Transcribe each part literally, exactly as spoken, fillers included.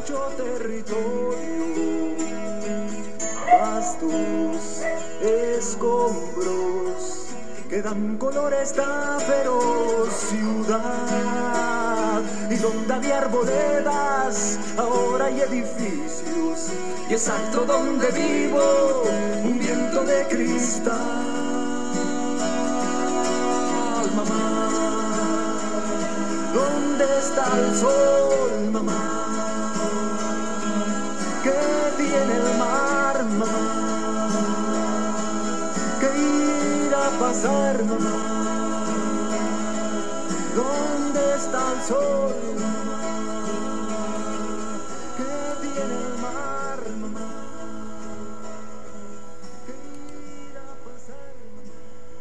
ancho territorio, vastos escombros que dan color a esta feroz ciudad, y donde había arboledas ahora hay edificios, y es alto donde vivo un viento de cristal. Mamá, ¿dónde está el sol, mamá? ¿Qué tiene el mar, mamá? ¿Qué irá a pasar, mamá? ¿Dónde está el sol, mamá? ¿Qué tiene el mar, mamá? ¿Qué irá a pasar, mamá?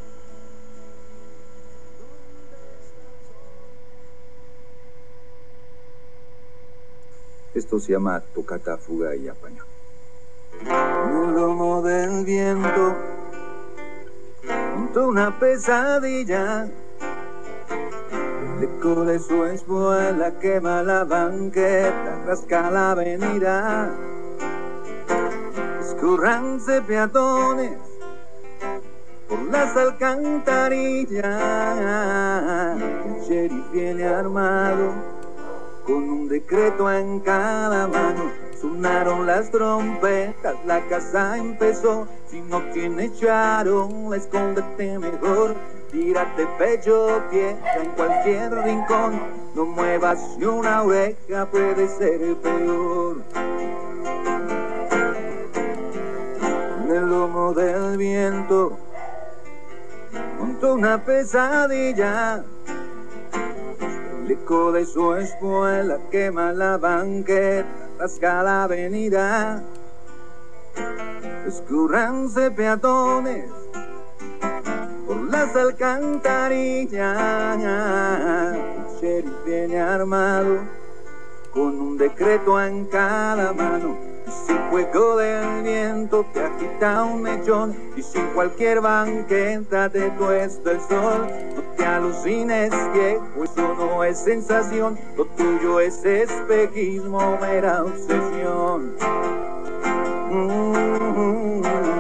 Esto se llama Tocata, Fuga y Apaño. En el lomo del viento, junto a una pesadilla, el eco de su espuela quema la banqueta, rasca la avenida. Escurranse peatones por las alcantarillas. El sheriff viene armado con un decreto en cada mano. Sonaron las trompetas, la casa empezó. Si no tiene charón, escóndete mejor. Tírate pecho, tierra en cualquier rincón. No muevas ni una oreja, puede ser peor. En el lomo del viento, junto a una pesadilla, el eco de su espuela quema la banqueta, rasca la avenida. Escurranse peatones por las alcantarillas. El sheriff viene armado con un decreto en cada mano. Y si el fuego del viento te agita un mechón, y si en cualquier banqueta te tuesta el sol, no te alucines, viejo, eso no es sensación. Lo tuyo es espejismo, mera obsesión. Mm-hmm.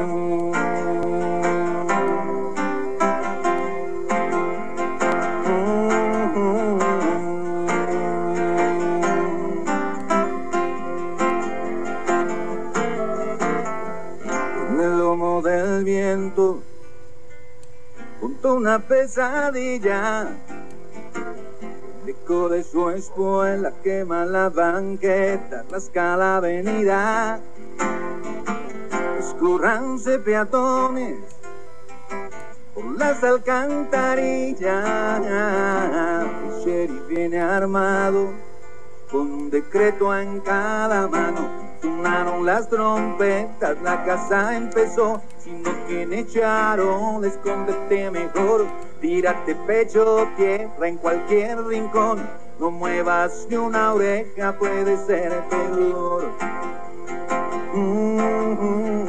Del viento, junto a una pesadilla, el eco de su espuela quema la banqueta, rasca la avenida. Escurranse peatones por las alcantarillas. El sheriff viene armado con un decreto en cada mano. Sonaron las trompetas, la casa empezó. Si no tiene charol, escóndete mejor. Tírate pecho, tierra en cualquier rincón. No muevas ni una oreja, puede ser peor. Mm-hmm.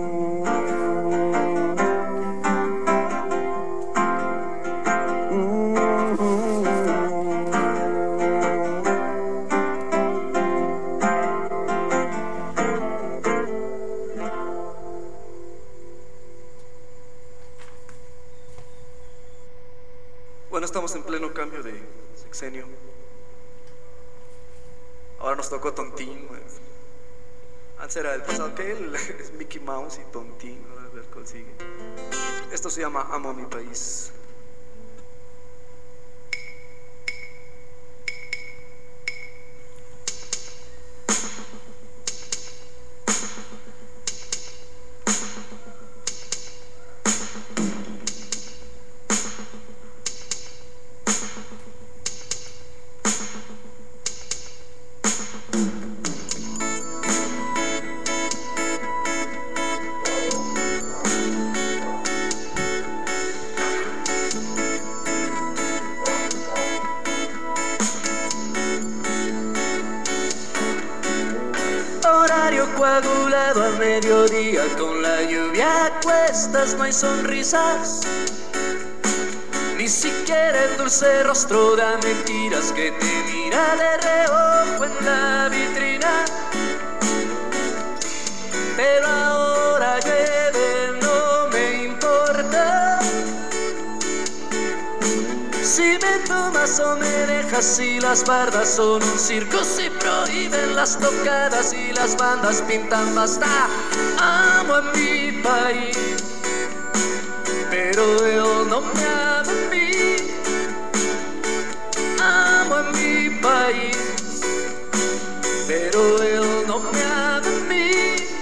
Bueno, estamos en pleno cambio de sexenio. Ahora nos tocó Tontín. Antes era el pasado que él es Mickey Mouse y Tontín. Ahora a ver cuál sigue. Esto se llama Amo a mi país. Coagulado al mediodía, con la lluvia a cuestas, no hay sonrisas, ni siquiera el dulce rostro da mentiras que te mira de reojo en la vitrina. viejas y las bardas son un circo. Si prohíben las tocadas y las bandas pintan basta. Amo a mi país, pero él no me ama a mí. Amo a mi país, pero él no me ama a mí.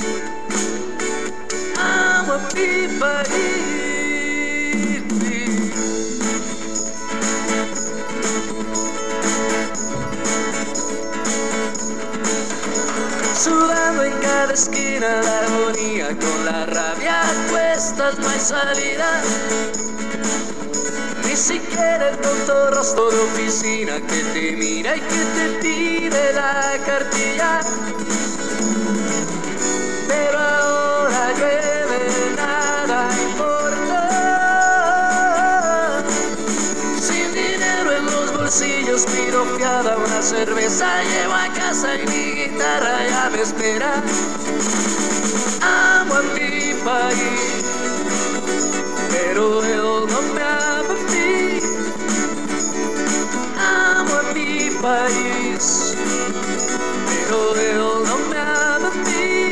Amo a mi país. Sudando en cada esquina la agonía, con la rabia a cuestas no hay salida. Ni siquiera el tonto rostro de oficina que te mira y que te pide la cartilla. Pero ahora llueve, nada importa. Sin dinero en los bolsillos, pido fiada una cerveza, llevo a casa y mi guitarra ya me espera. Amo a mi país, pero él no me ama a mí. Amo a mi país, pero él no me ama a mí.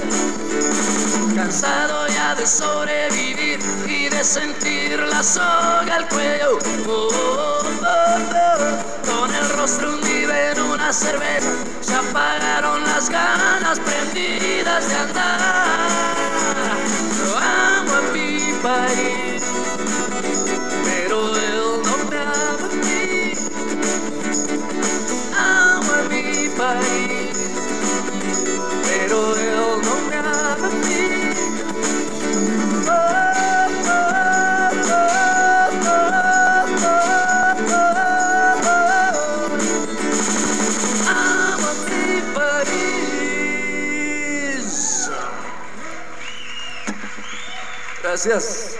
Cansado ya de sobrevivir y de sentir la soga al cuello. Oh, oh, oh, oh. Con el rostro hundido en una cerveza, se apagaron las ganas prendidas de andar. Yo amo a mi país, pero él no me ama a mí. Amo a mi país, pero él no me ama a mí. Gracias.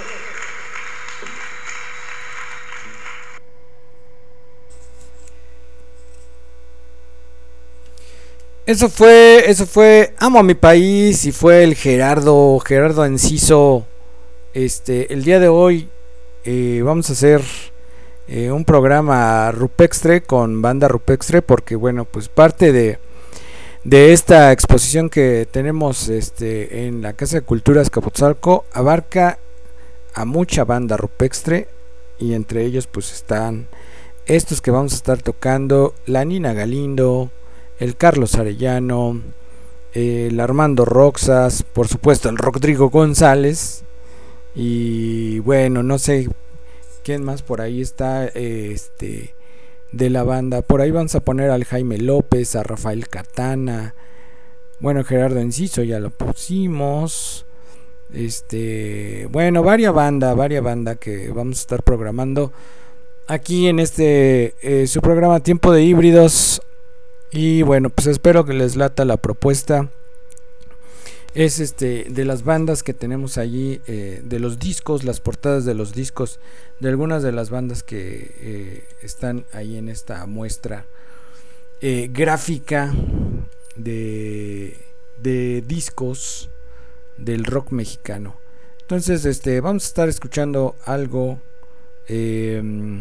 Eso fue, eso fue Amo a mi país, y fue el Gerardo, Gerardo Enciso. Este, el día de hoy eh, vamos a hacer eh, un programa rupestre con banda rupestre, porque bueno, pues parte de de esta exposición que tenemos este en la Casa de Cultura Azcapotzalco abarca a mucha banda rupestre, y entre ellos pues están estos que vamos a estar tocando: la Nina Galindo, el Carlos Arellano, el Armando Roxas, por supuesto el Rodrigo González, y bueno, no sé quién más por ahí está este de la banda. Por ahí vamos a poner al Jaime López, a Rafael Catana, bueno, Gerardo Enciso ya lo pusimos, este, bueno, varias banda, varias banda que vamos a estar programando aquí en este eh, su programa Tiempo de Híbridos. Y bueno, pues espero que les lata la propuesta. Es este de las bandas que tenemos allí, eh, de los discos, las portadas de los discos de algunas de las bandas que eh, están ahí en esta muestra eh, gráfica de, de discos del rock mexicano. Entonces, este, vamos a estar escuchando algo, eh,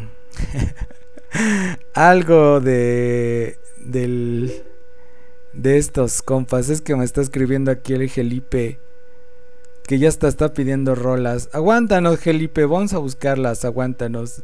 algo de del de estos compas. Es que me está escribiendo aquí el Gelipe, que ya está, está pidiendo rolas. Aguántanos, Gelipe, vamos a buscarlas, aguántanos.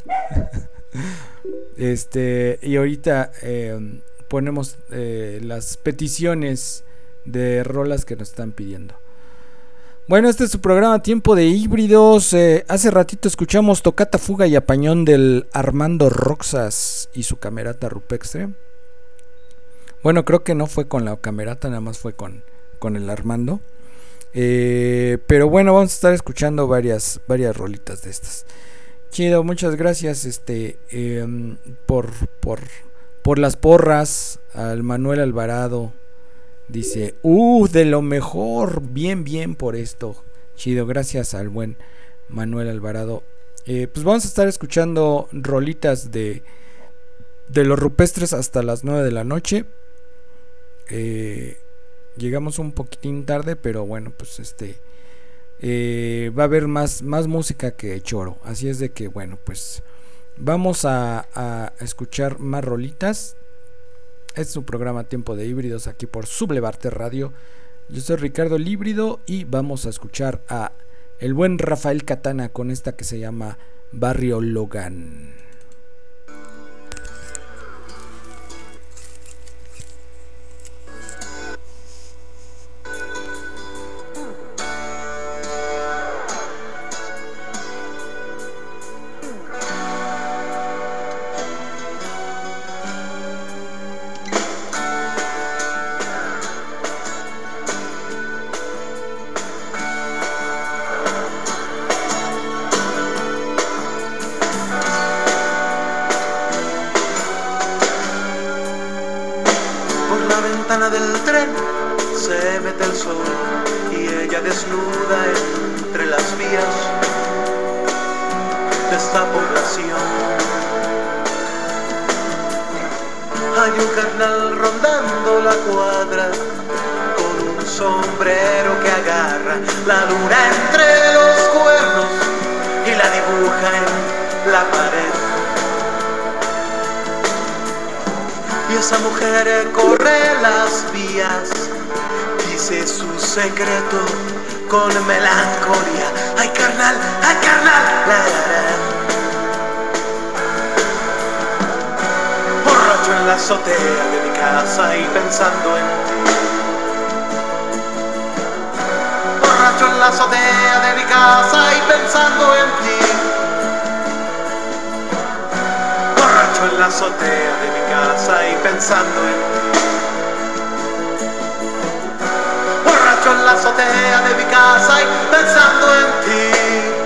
Este, y ahorita eh, ponemos eh, las peticiones de rolas que nos están pidiendo. Bueno, este es su programa Tiempo de Híbridos. Eh, hace ratito escuchamos Tocata, Fuga y Apañón del Armando Roxas y su Camerata Rupestre. Bueno, creo que no fue con la Camerata, nada más fue con, con el Armando. Eh, pero bueno, vamos a estar escuchando varias, varias rolitas de estas. Chido, muchas gracias este eh, por, por, por las porras. Al Manuel Alvarado dice, uh, de lo mejor, bien, bien por esto. Chido, gracias al buen Manuel Alvarado. Eh, pues vamos a estar escuchando rolitas de, de los rupestres hasta las nueve de la noche. Eh, llegamos un poquitín tarde, pero bueno, pues este eh, va a haber más, más música que choro. Así es de que bueno, pues Vamos a, a escuchar más rolitas. Este es un programa Tiempo de Híbridos aquí por Sublevarte Radio. Yo soy Ricardo el Híbrido y vamos a escuchar a el buen Rafael Katana con esta que se llama Barrio Logan. Del tren se mete el sol y ella desnuda entre las vías de esta población. Hay un carnal rondando la cuadra con un sombrero que agarra la luna entre los cuernos y la dibuja en la pared. Y esa mujer corre las vías, dice su secreto con melancolía. ¡Ay, carnal! ¡Ay, carnal! La, la, la. Borracho en la azotea de mi casa y pensando en ti. Borracho en la azotea de mi casa y pensando en ti. En la azotea de mi casa y pensando en ti. Borracho en la azotea de mi casa y pensando en ti.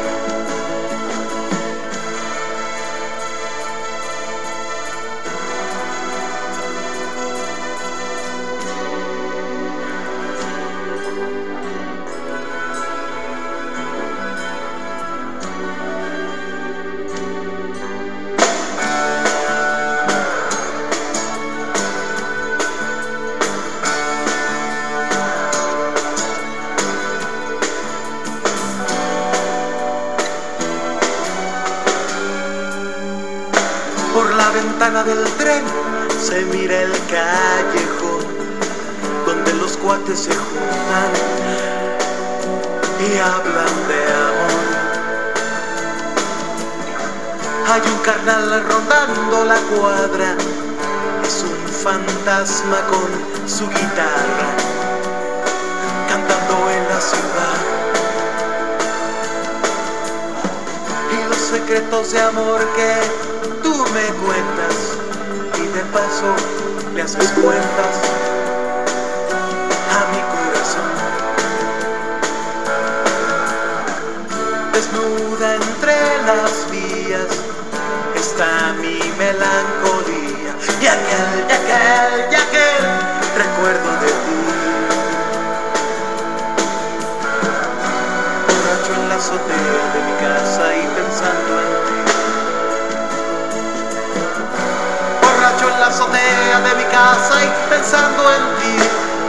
Del tren se mira el callejón donde los cuates se juntan y hablan de amor. Hay un carnal rondando la cuadra, es un fantasma con su guitarra cantando en la ciudad. Y los secretos de amor que tú me cuentas y de paso le haces cuentas a mi corazón. Desnuda entre las vías está mi melancolía y aquel, y aquel, y aquel recuerdo de ti. Borracho en la azotea de mi casa y pensando en ti. Borracho en la azotea de mi casa y pensando en ti.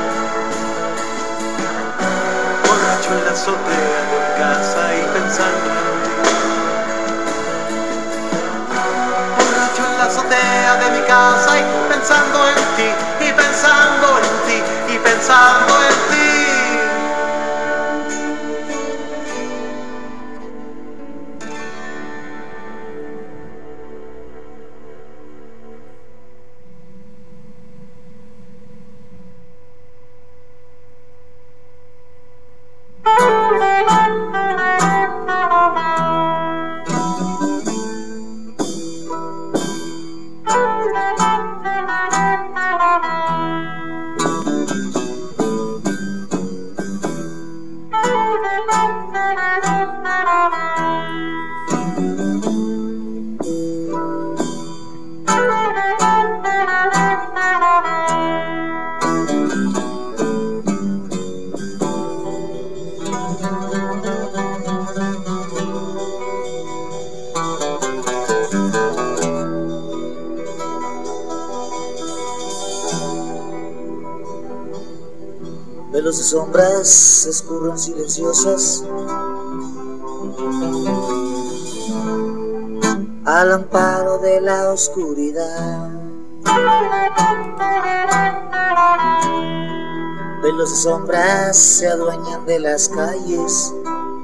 Borracho en la azotea de mi casa y pensando en ti. Borracho en la azotea de mi casa y pensando en ti, y pensando en ti, y pensando en ti. Velos de sombras escurren silenciosas al amparo de la oscuridad. Velos de sombras se adueñan de las calles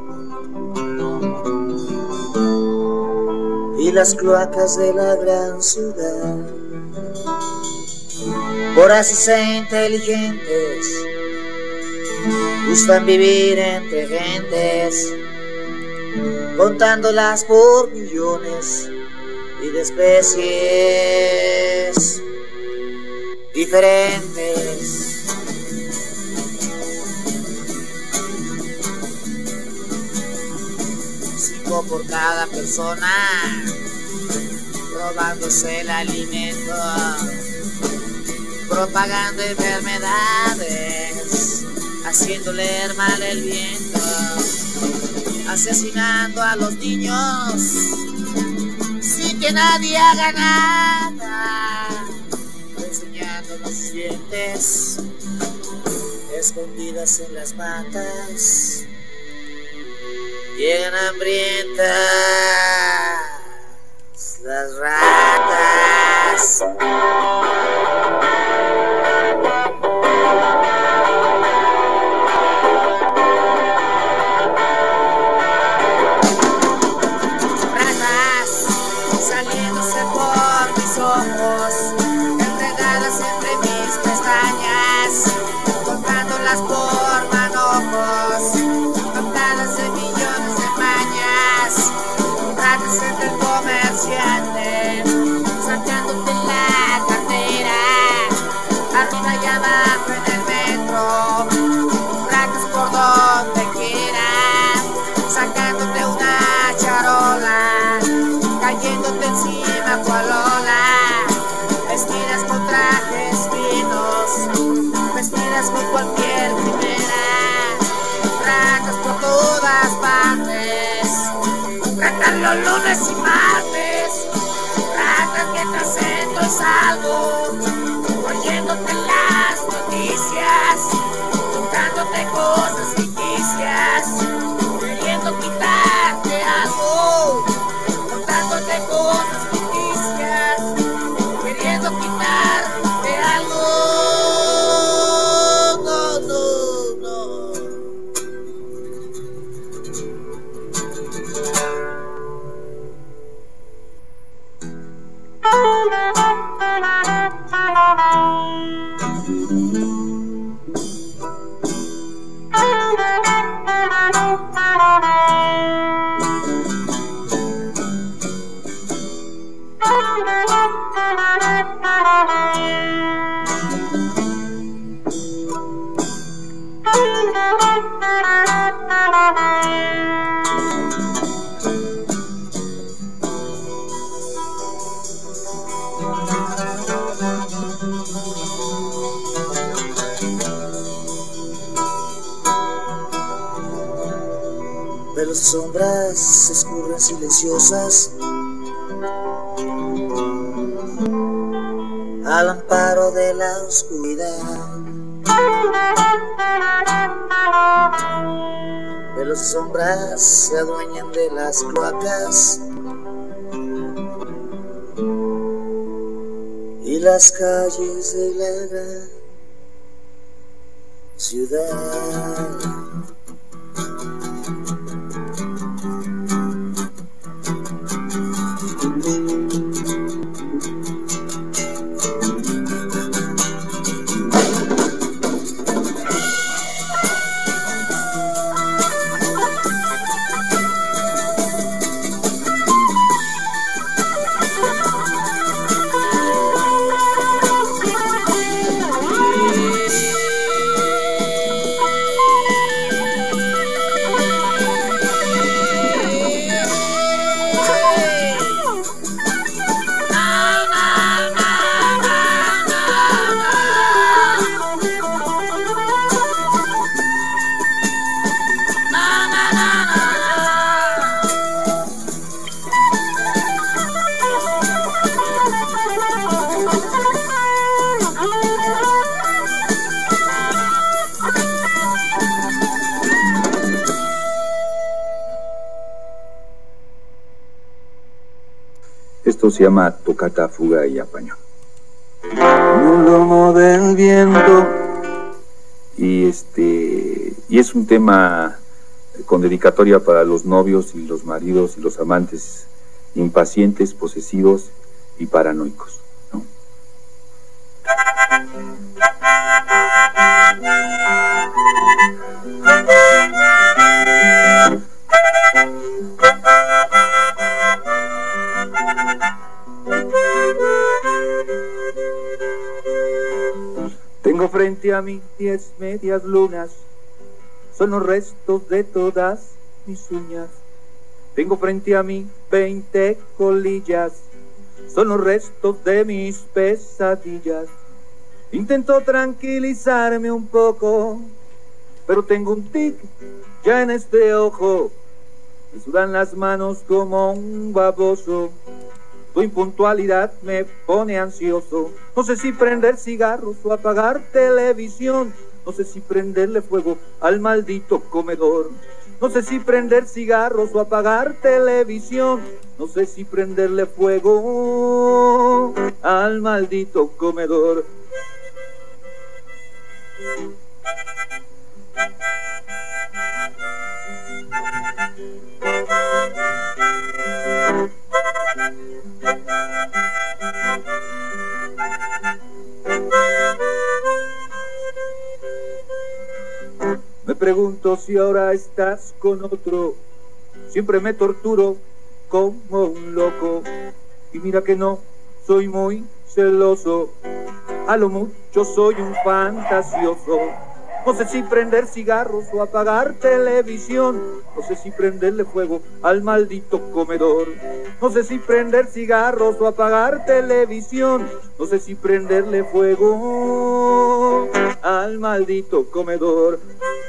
y las cloacas de la gran ciudad. Voraces e inteligentes gustan vivir entre gentes, contándolas por millones y de especies diferentes. Cinco por cada persona, robándose el alimento, propagando enfermedades, haciendo leer mal el viento, asesinando a los niños sin que nadie haga nada, enseñando los dientes escondidas en las matas. Llegan hambrientas las ratas. Saliéndose por mis ojos, enredadas entre mis pestañas, contándolas por manojos, contadas de millones de mañas, ratas entre el comerciante, sacándote la cartera, arriba y abajo en el metro, ratas por donde quiera, sacándote una charola, cayéndote encima cual ola, vestidas con trajes finos, vestidas con cualquier primera, ratas por todas partes, ratas los lunes y martes, ratas mientras entro y salgo, oyéndote las noticias, contándote cosas ficticias, queriendo quitarte algo, contándote cosas ficticias, queriendo quitarte algo. No, no, no. Velos de sombras se escurren silenciosas al amparo de la oscuridad. Velos de sombras se adueñan de las cloacas y las calles de la gran ciudad. Esto se llama Tocata, Fuga y Apaño. Un lomo del viento. Y este y es un tema con dedicatoria para los novios y los maridos y los amantes impacientes, posesivos y paranoicos, ¿no? Tengo frente a mí diez medias lunas, son los restos de todas mis uñas. Tengo frente a mí veinte colillas, son los restos de mis pesadillas. Intento tranquilizarme un poco, pero tengo un tic ya en este ojo. Me sudan las manos como un baboso. Tu impuntualidad me pone ansioso. No sé si prender cigarros o apagar televisión. No sé si prenderle fuego al maldito comedor. No sé si prender cigarros o apagar televisión. No sé si prenderle fuego al maldito comedor. Me pregunto si ahora estás con otro. Siempre me torturo como un loco. Y mira que no, soy muy celoso. A lo mucho soy un fantasioso. No sé si prender cigarros o apagar televisión. No sé si prenderle fuego al maldito comedor. No sé si prender cigarros o apagar televisión. No sé si prenderle fuego al maldito comedor.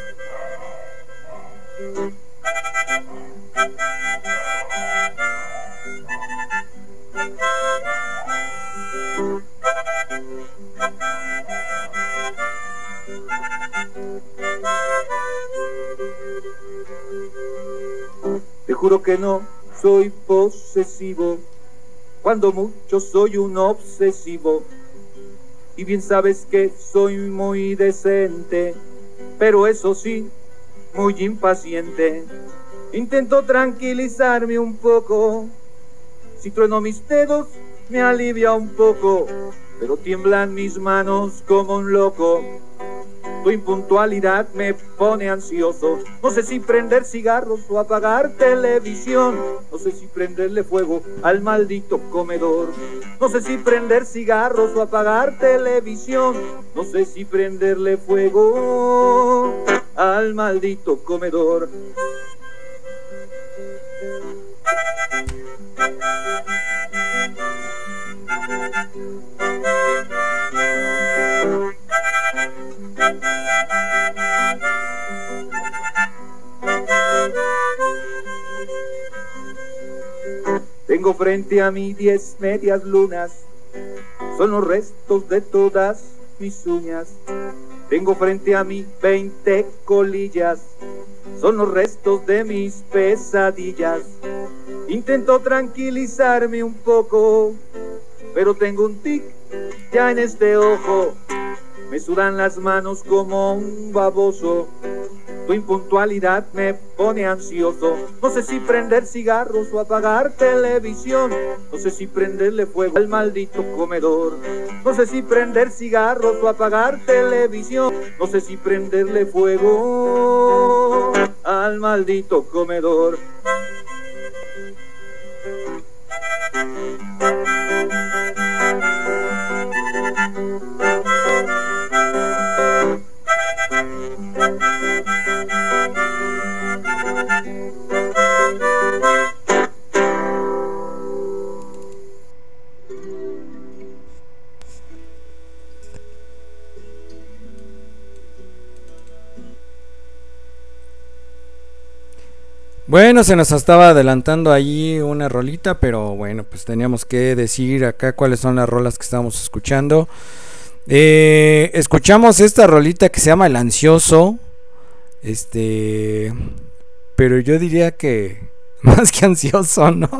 Te juro que no soy posesivo, cuando mucho soy un obsesivo. Y bien sabes que soy muy decente, pero eso sí, muy impaciente. Intento tranquilizarme un poco, si trueno mis dedos me alivia un poco, pero tiemblan mis manos como un loco. Tu impuntualidad me pone ansioso. No sé si prender cigarros o apagar televisión. No sé si prenderle fuego al maldito comedor. No sé si prender cigarros o apagar televisión. No sé si prenderle fuego al maldito comedor. Tengo frente a mí diez medias lunas, son los restos de todas mis uñas. Tengo frente a mí veinte colillas, son los restos de mis pesadillas. Intento tranquilizarme un poco, pero tengo un tic ya en este ojo. Me sudan las manos como un baboso. Tu impuntualidad me pone ansioso. No sé si prender cigarros o apagar televisión. No sé si prenderle fuego al maldito comedor. No sé si prender cigarros o apagar televisión. No sé si prenderle fuego al maldito comedor. Bueno, se nos estaba adelantando ahí una rolita, pero bueno, pues teníamos que decir acá cuáles son las rolas que estamos escuchando. Eh, escuchamos esta rolita que se llama El Ansioso. Este, pero yo diría que más que ansioso, ¿no?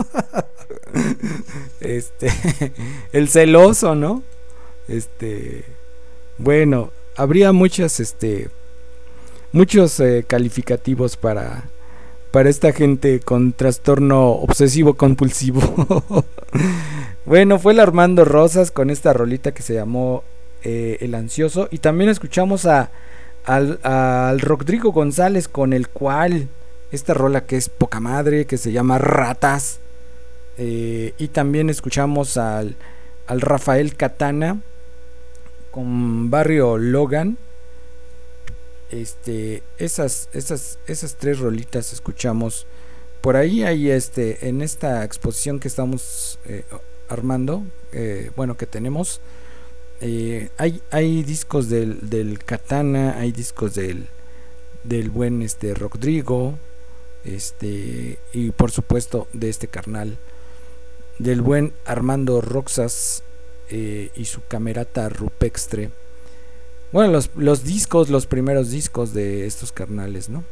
Este, el celoso, ¿no? Este, bueno, habría muchas, este, muchos eh, calificativos para, para esta gente con trastorno obsesivo compulsivo. Bueno, fue el Armando Rosas con esta rolita que se llamó eh, El Ansioso, y también escuchamos a al, al Rodrigo González con el cual esta rola que es poca madre, que se llama Ratas. Eh, y también escuchamos al, al Rafael Katana con Barrio Logan. Este, esas, esas, esas tres rolitas escuchamos. Por ahí hay este, en esta exposición que estamos eh, armando, eh, bueno, que tenemos, eh, hay, hay discos del, del Katana, hay discos del, del buen este Rodrigo, este, y por supuesto de este carnal, del buen Armando Roxas, eh, y su camerata rupestre. Bueno, los, los discos, los primeros discos de estos carnales, ¿no?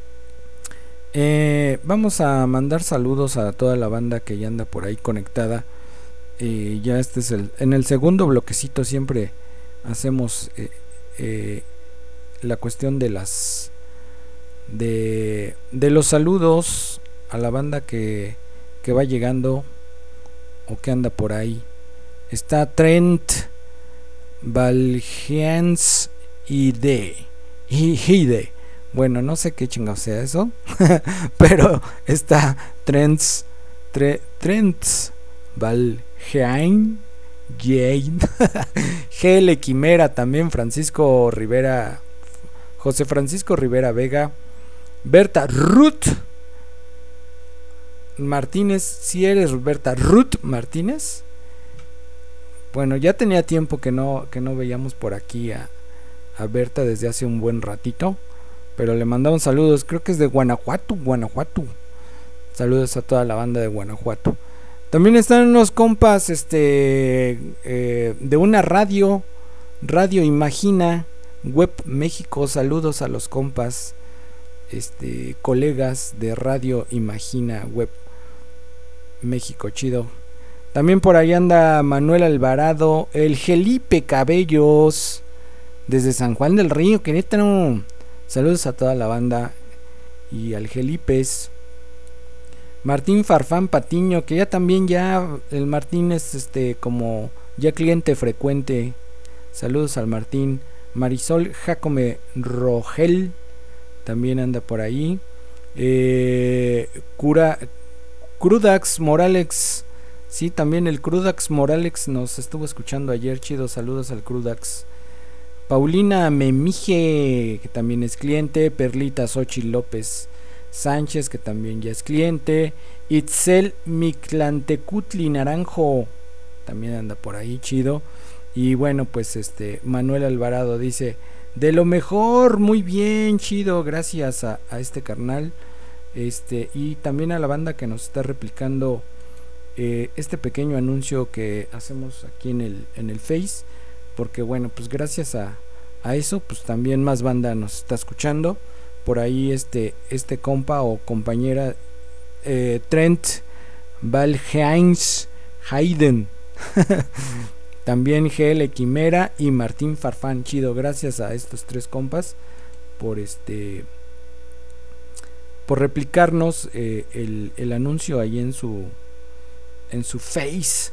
Eh, vamos a mandar saludos a toda la banda que ya anda por ahí conectada. Eh, ya este es el, en el segundo bloquecito siempre hacemos eh, eh, la cuestión de las de, de los saludos a la banda que, que va llegando o que anda por ahí. Está Trent Valgens y de Hide. Bueno, no sé qué chingado sea eso, pero está Trents tre, Trents Valgein Jane G L Quimera, también Francisco Rivera, José Francisco Rivera Vega, Berta Ruth Martínez. Si eres Berta Ruth Martínez, bueno, ya tenía tiempo que no que no veíamos por aquí a, a Berta desde hace un buen ratito, pero le mandamos saludos. Creo que es de Guanajuato, Guanajuato. Saludos a toda la banda de Guanajuato. También están unos compas este eh, de una radio, Radio Imagina Web México. Saludos a los compas, este colegas de Radio Imagina Web México, chido. También por ahí anda Manuel Alvarado, el Felipe Cabellos desde San Juan del Río, Querétaro. Saludos a toda la banda y al Gelipes. Martín Farfán Patiño, que ya también ya el Martín es este como ya cliente frecuente. Saludos al Martín. Marisol Jacome Rogel también anda por ahí. Eh, Cura, Crudax Morales, sí, también el Crudax Morales nos estuvo escuchando ayer, chido. Saludos al Crudax. Paulina Memije, que también es cliente. Perlita Xochitl López Sánchez, que también ya es cliente. Itzel Mictlantecutli Naranjo también anda por ahí, chido. Y bueno, pues este Manuel Alvarado dice: de lo mejor, muy bien, chido, gracias a, a este carnal. Este, y también a la banda que nos está replicando eh, este pequeño anuncio que hacemos aquí en el, en el Face. Porque bueno, pues gracias a, a eso, pues también más banda nos está escuchando. Por ahí este, este compa o compañera eh, Trent Valgeins Hayden. También G L Quimera y Martín Farfán, chido. Gracias a estos tres compas por este por replicarnos eh, el, el anuncio ahí en su en su Face.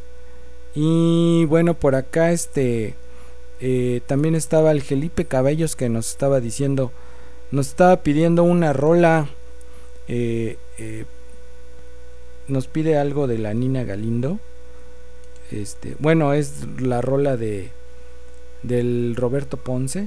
Y bueno, por acá este Eh, también estaba el Felipe Cabellos, que nos estaba diciendo, nos estaba pidiendo una rola, eh, eh, nos pide algo de la Nina Galindo. Este, bueno, es la rola de del Roberto Ponce,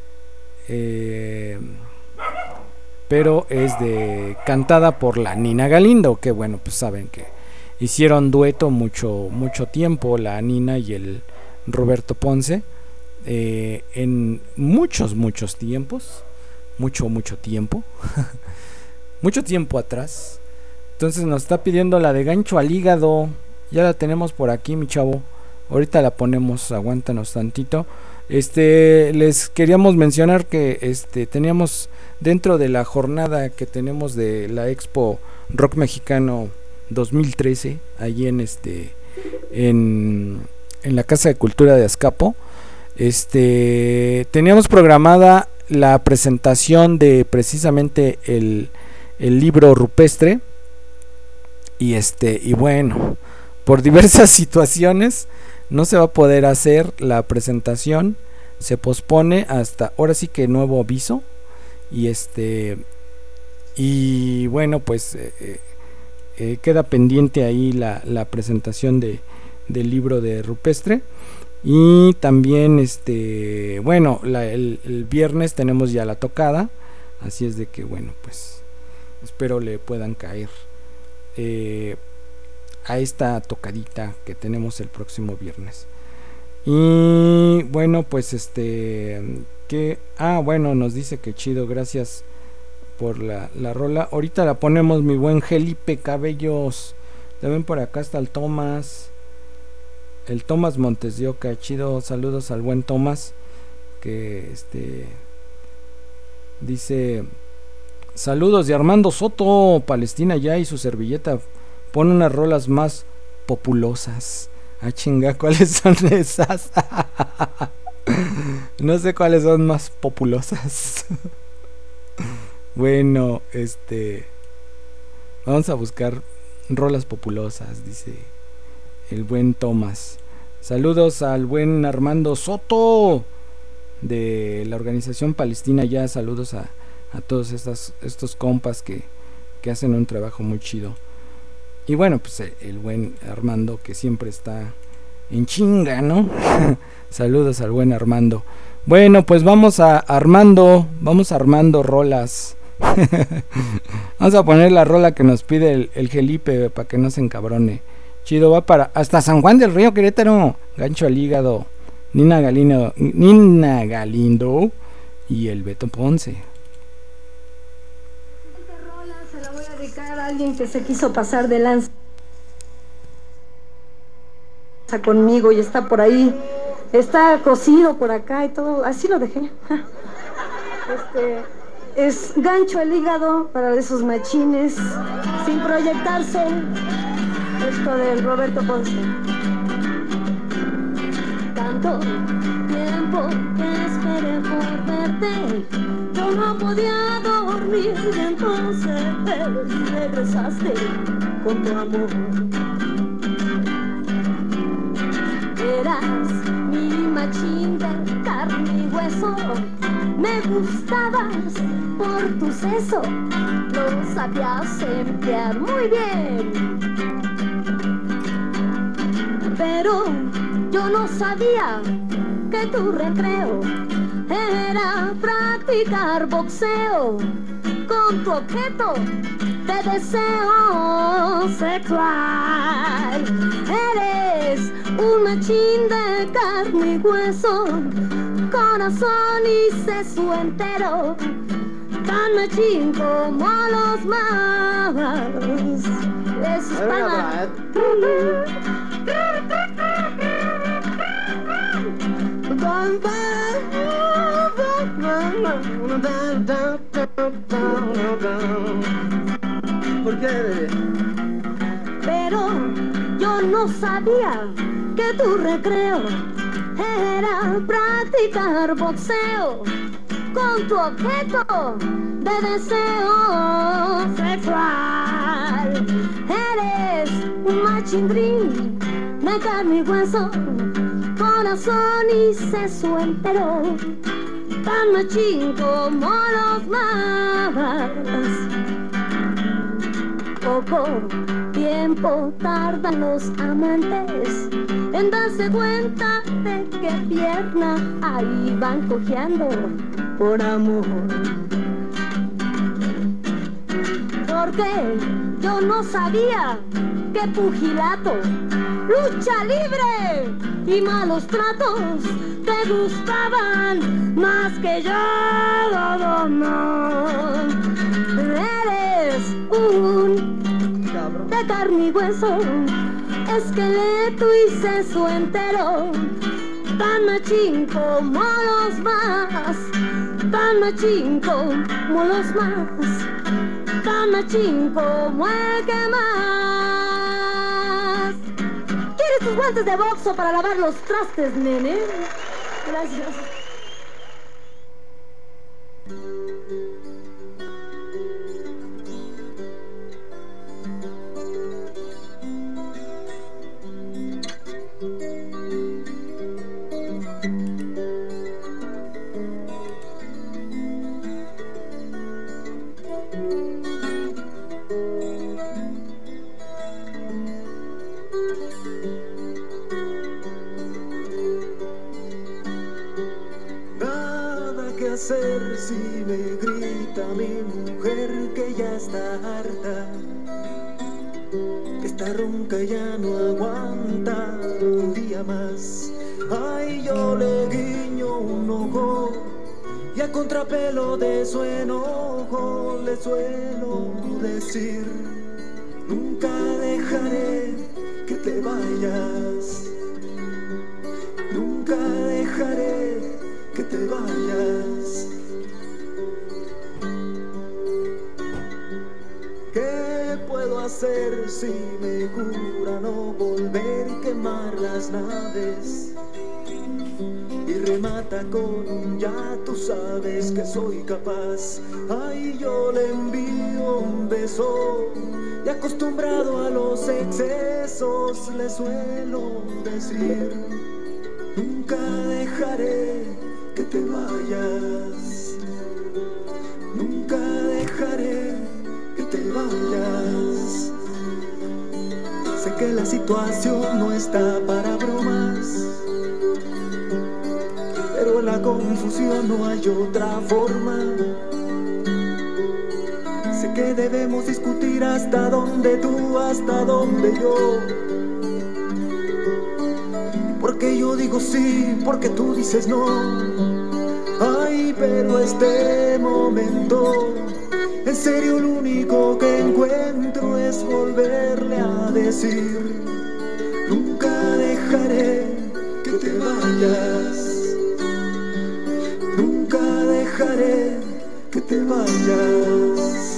eh, pero es de cantada por la Nina Galindo, que bueno, pues saben que hicieron dueto mucho mucho tiempo la Nina y el Roberto Ponce. Eh, en muchos muchos tiempos, mucho mucho tiempo mucho tiempo atrás. Entonces nos está pidiendo la de Gancho al Hígado. Ya la tenemos por aquí, mi chavo, ahorita la ponemos, aguántanos tantito. Este, les queríamos mencionar que este teníamos dentro de la jornada que tenemos de la Expo Rock Mexicano dos mil trece, allí en este en, en la Casa de Cultura de Azcapo, este teníamos programada la presentación de precisamente el, el libro rupestre, y este y bueno, por diversas situaciones no se va a poder hacer la presentación, se pospone hasta ahora sí que nuevo aviso, y este y bueno pues eh, eh, queda pendiente ahí la, la presentación de, del libro de rupestre. Y también este bueno la, el, el viernes tenemos ya la tocada, así es de que bueno pues espero le puedan caer eh, a esta tocadita que tenemos el próximo viernes. Y bueno pues este que ah bueno nos dice que chido, gracias por la, la rola. Ahorita la ponemos, mi buen Felipe Cabellos. También por acá está el Tomás, el Tomás Montes de Oca, chido, saludos al buen Tomás, que este dice saludos de Armando Soto, Palestina ya, y su servilleta pone unas rolas más populosas. Ah, chinga, ¿cuáles son esas? No sé cuáles son más populosas. Bueno, este vamos a buscar rolas populosas, dice el buen Tomás. Saludos al buen Armando Soto de la organización Palestina ya, saludos a, a todos estas, estos compas que, que hacen un trabajo muy chido. Y bueno, pues el, el buen Armando que siempre está en chinga, ¿no? Saludos al buen Armando. Bueno, pues vamos a Armando, vamos armando rolas. Vamos a poner la rola que nos pide el, el Felipe para que no se encabrone. Chido, va para hasta San Juan del Río, Querétaro. Gancho al hígado, Nina Galindo, Nina Galindo y el Beto Ponce. Esta rola se la voy a dedicar a alguien que se quiso pasar de lanza conmigo y está por ahí, está cosido por acá y todo, así lo dejé. Este es gancho al hígado para esos machines sin proyectarse. Esto del Roberto Ponce. Tanto tiempo que esperé por verte, yo no podía dormir y entonces regresaste con tu amor. Eras mi machín de carne y hueso, me gustabas por tu seso, lo sabías emplear muy bien. Pero yo no sabía que tu recreo era practicar boxeo con tu objeto de deseo sexual. Eres un machín de carne y hueso, corazón y seso entero, tan machín como los más. Eso es para ¿Por qué, bebé? Pero yo no sabía que tu recreo era practicar boxeo con tu objeto de deseo sexual. Eres un machindrín de carne y hueso, corazón y seso entero, tan machín como los más. Poco tiempo tardan los amantes en darse cuenta de que pierna ahí van cojeando por amor. Porque yo no sabía que pugilato, lucha libre y malos tratos te gustaban más que yo. No, eres un de carne y hueso, esqueleto y seso entero, tan machín como los más, tan machín como los más, tan machín como el que más. ¿Quieres tus guantes de boxo para lavar los trastes, nene? Gracias. Si me grita mi mujer que ya está harta, que está ronca y ya no aguanta un día más. Ay, yo le guiño un ojo y a contrapelo de su enojo le suelo decir: nunca dejaré que te vayas, nunca dejaré que te vayas. ¿Qué puedo hacer si me jura no volver y quemar las naves? Y remata con un ya tú sabes que soy capaz. Ay, yo le envío un beso y acostumbrado a los excesos le suelo decir: nunca dejaré que te vayas, nunca dejaré que te vayas. Sé que la situación no está para bromas, pero en la confusión no hay otra forma. Sé que debemos discutir hasta donde tú, hasta donde yo. Porque yo digo sí, porque tú dices no. Ay, pero este momento, en serio lo único que encuentro es volverle a decir: nunca dejaré que te vayas, nunca dejaré que te vayas.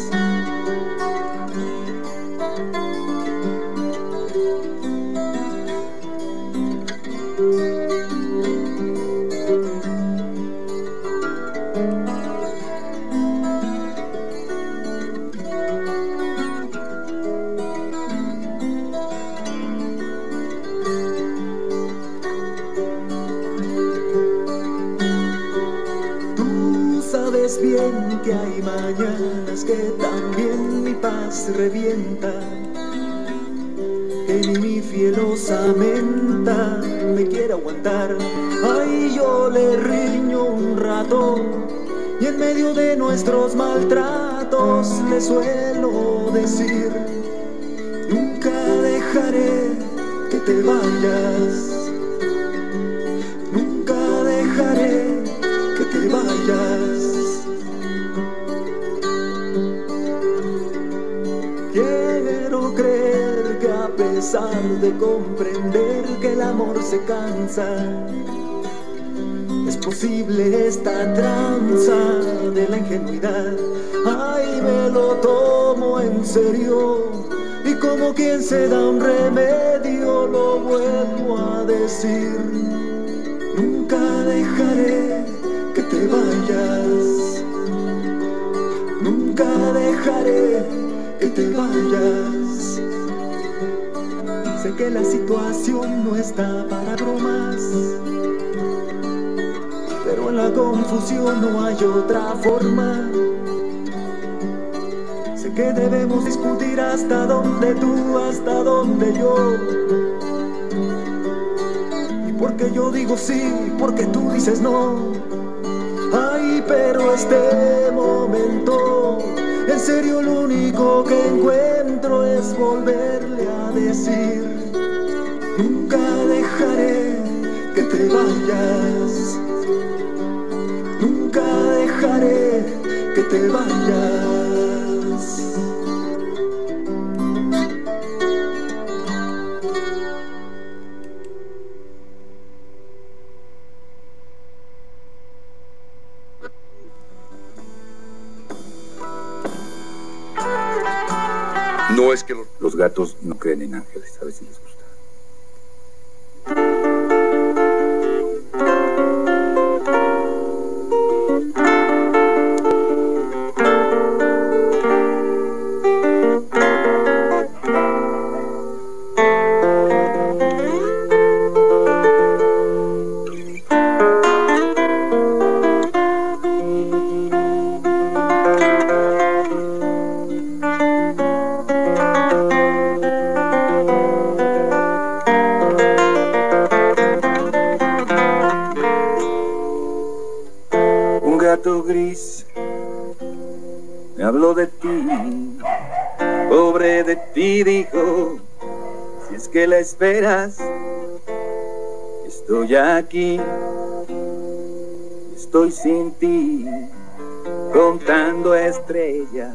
Bien que hay mañanas que también mi paz revienta, que ni mi fiel osamenta me quiere aguantar. Ay, yo le riño un rato y en medio de nuestros maltratos le suelo decir: nunca dejaré que te vayas, nunca dejaré que te vayas. Quiero creer que a pesar de comprender que el amor se cansa, es posible esta tranza de la ingenuidad. Ay, me lo tomo en serio y como quien se da un remedio lo vuelvo a decir: nunca dejaré que te vayas, nunca dejaré que te vayas. Sé que la situación no está para bromas, pero en la confusión no hay otra forma. Sé que debemos discutir hasta donde tú, hasta donde yo. Y porque yo digo sí, porque tú dices no. Ay, pero este momento, en serio lo único que encuentro es volverle a decir: nunca dejaré que te vayas, nunca dejaré que te vayas. No es que los, los gatos no creen en ángeles, a ver si les gusta. Gris me habló de ti, pobre de ti, dijo, si es que la esperas, estoy aquí, estoy sin ti, contando estrellas,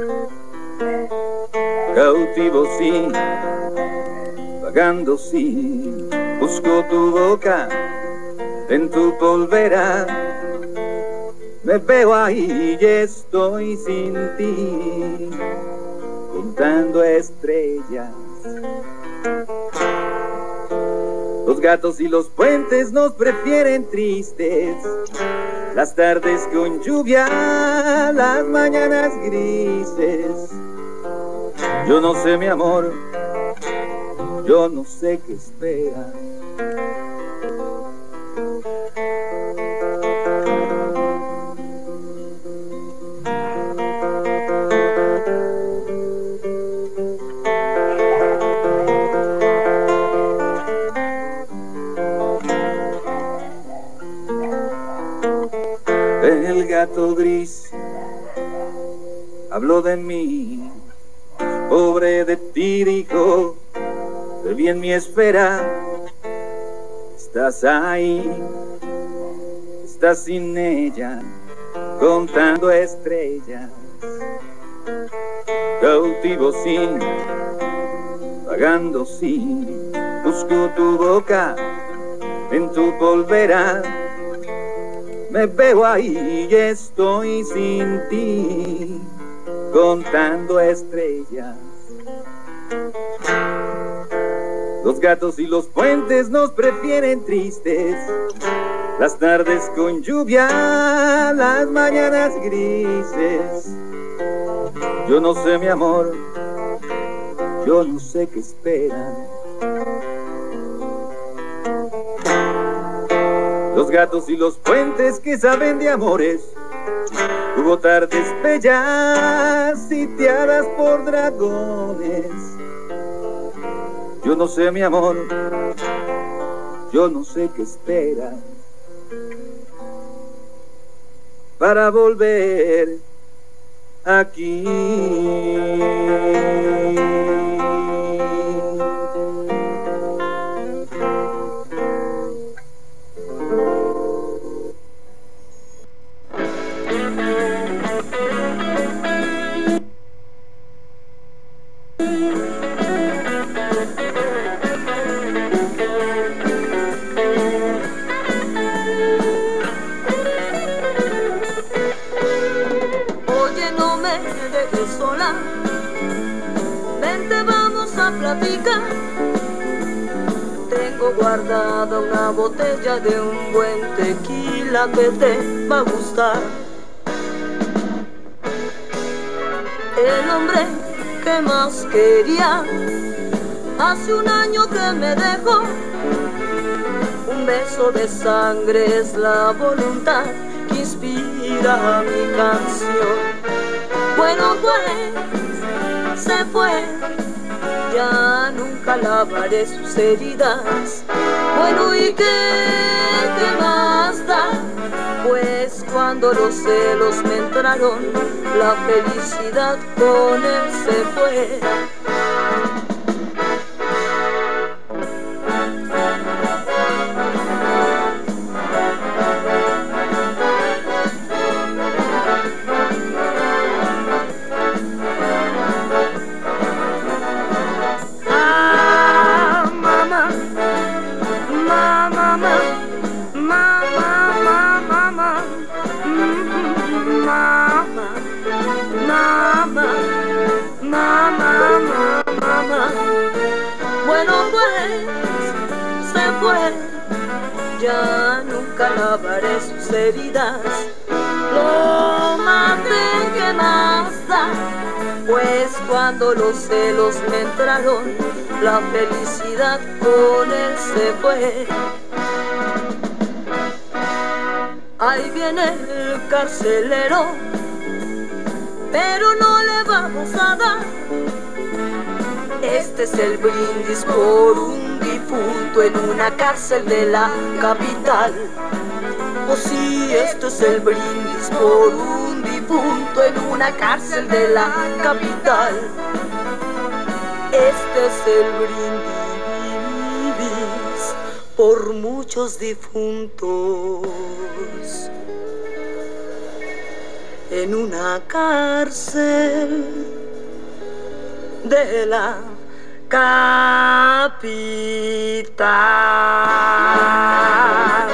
cautivo sí, vagando sí, busco tu boca en tu polvera. Me veo ahí y estoy sin ti, contando estrellas. Los gatos y los puentes nos prefieren tristes, las tardes con lluvia, las mañanas grises. Yo no sé, mi amor, yo no sé qué esperas. El gato gris habló de mí, pobre de ti, dijo, de bien mi espera, estás ahí, estás sin ella, contando estrellas, cautivo sí, vagando sí, busco tu boca en tu polvera. Me veo ahí y estoy sin ti, contando estrellas. Los gatos y los puentes nos prefieren tristes, las tardes con lluvia, las mañanas grises. Yo no sé, mi amor, yo no sé qué esperan. Los gatos y los puentes que saben de amores, hubo tardes bellas sitiadas por dragones. Yo no sé, mi amor, yo no sé qué esperas para volver aquí. Tengo guardada una botella de un buen tequila que te va a gustar. El hombre que más quería hace un año que me dejó. Un beso de sangre es la voluntad que inspira mi canción. Bueno, pues se fue, ya nunca lavaré sus heridas. Bueno, ¿y qué, qué más da? Pues cuando los celos me entraron, la felicidad con él se fue. Mama, fue, ya nunca lavaré sus heridas. Lo maté, ¿qué más da? Pues cuando los celos me entraron, la felicidad con él se fue. Ahí viene el carcelero, pero no le vamos a dar. Este es el brindis por un difunto en una cárcel de la capital. Oh sí, este es el brindis por un difunto en una cárcel de la capital. Este es el brindis por muchos difuntos en una cárcel de la capital.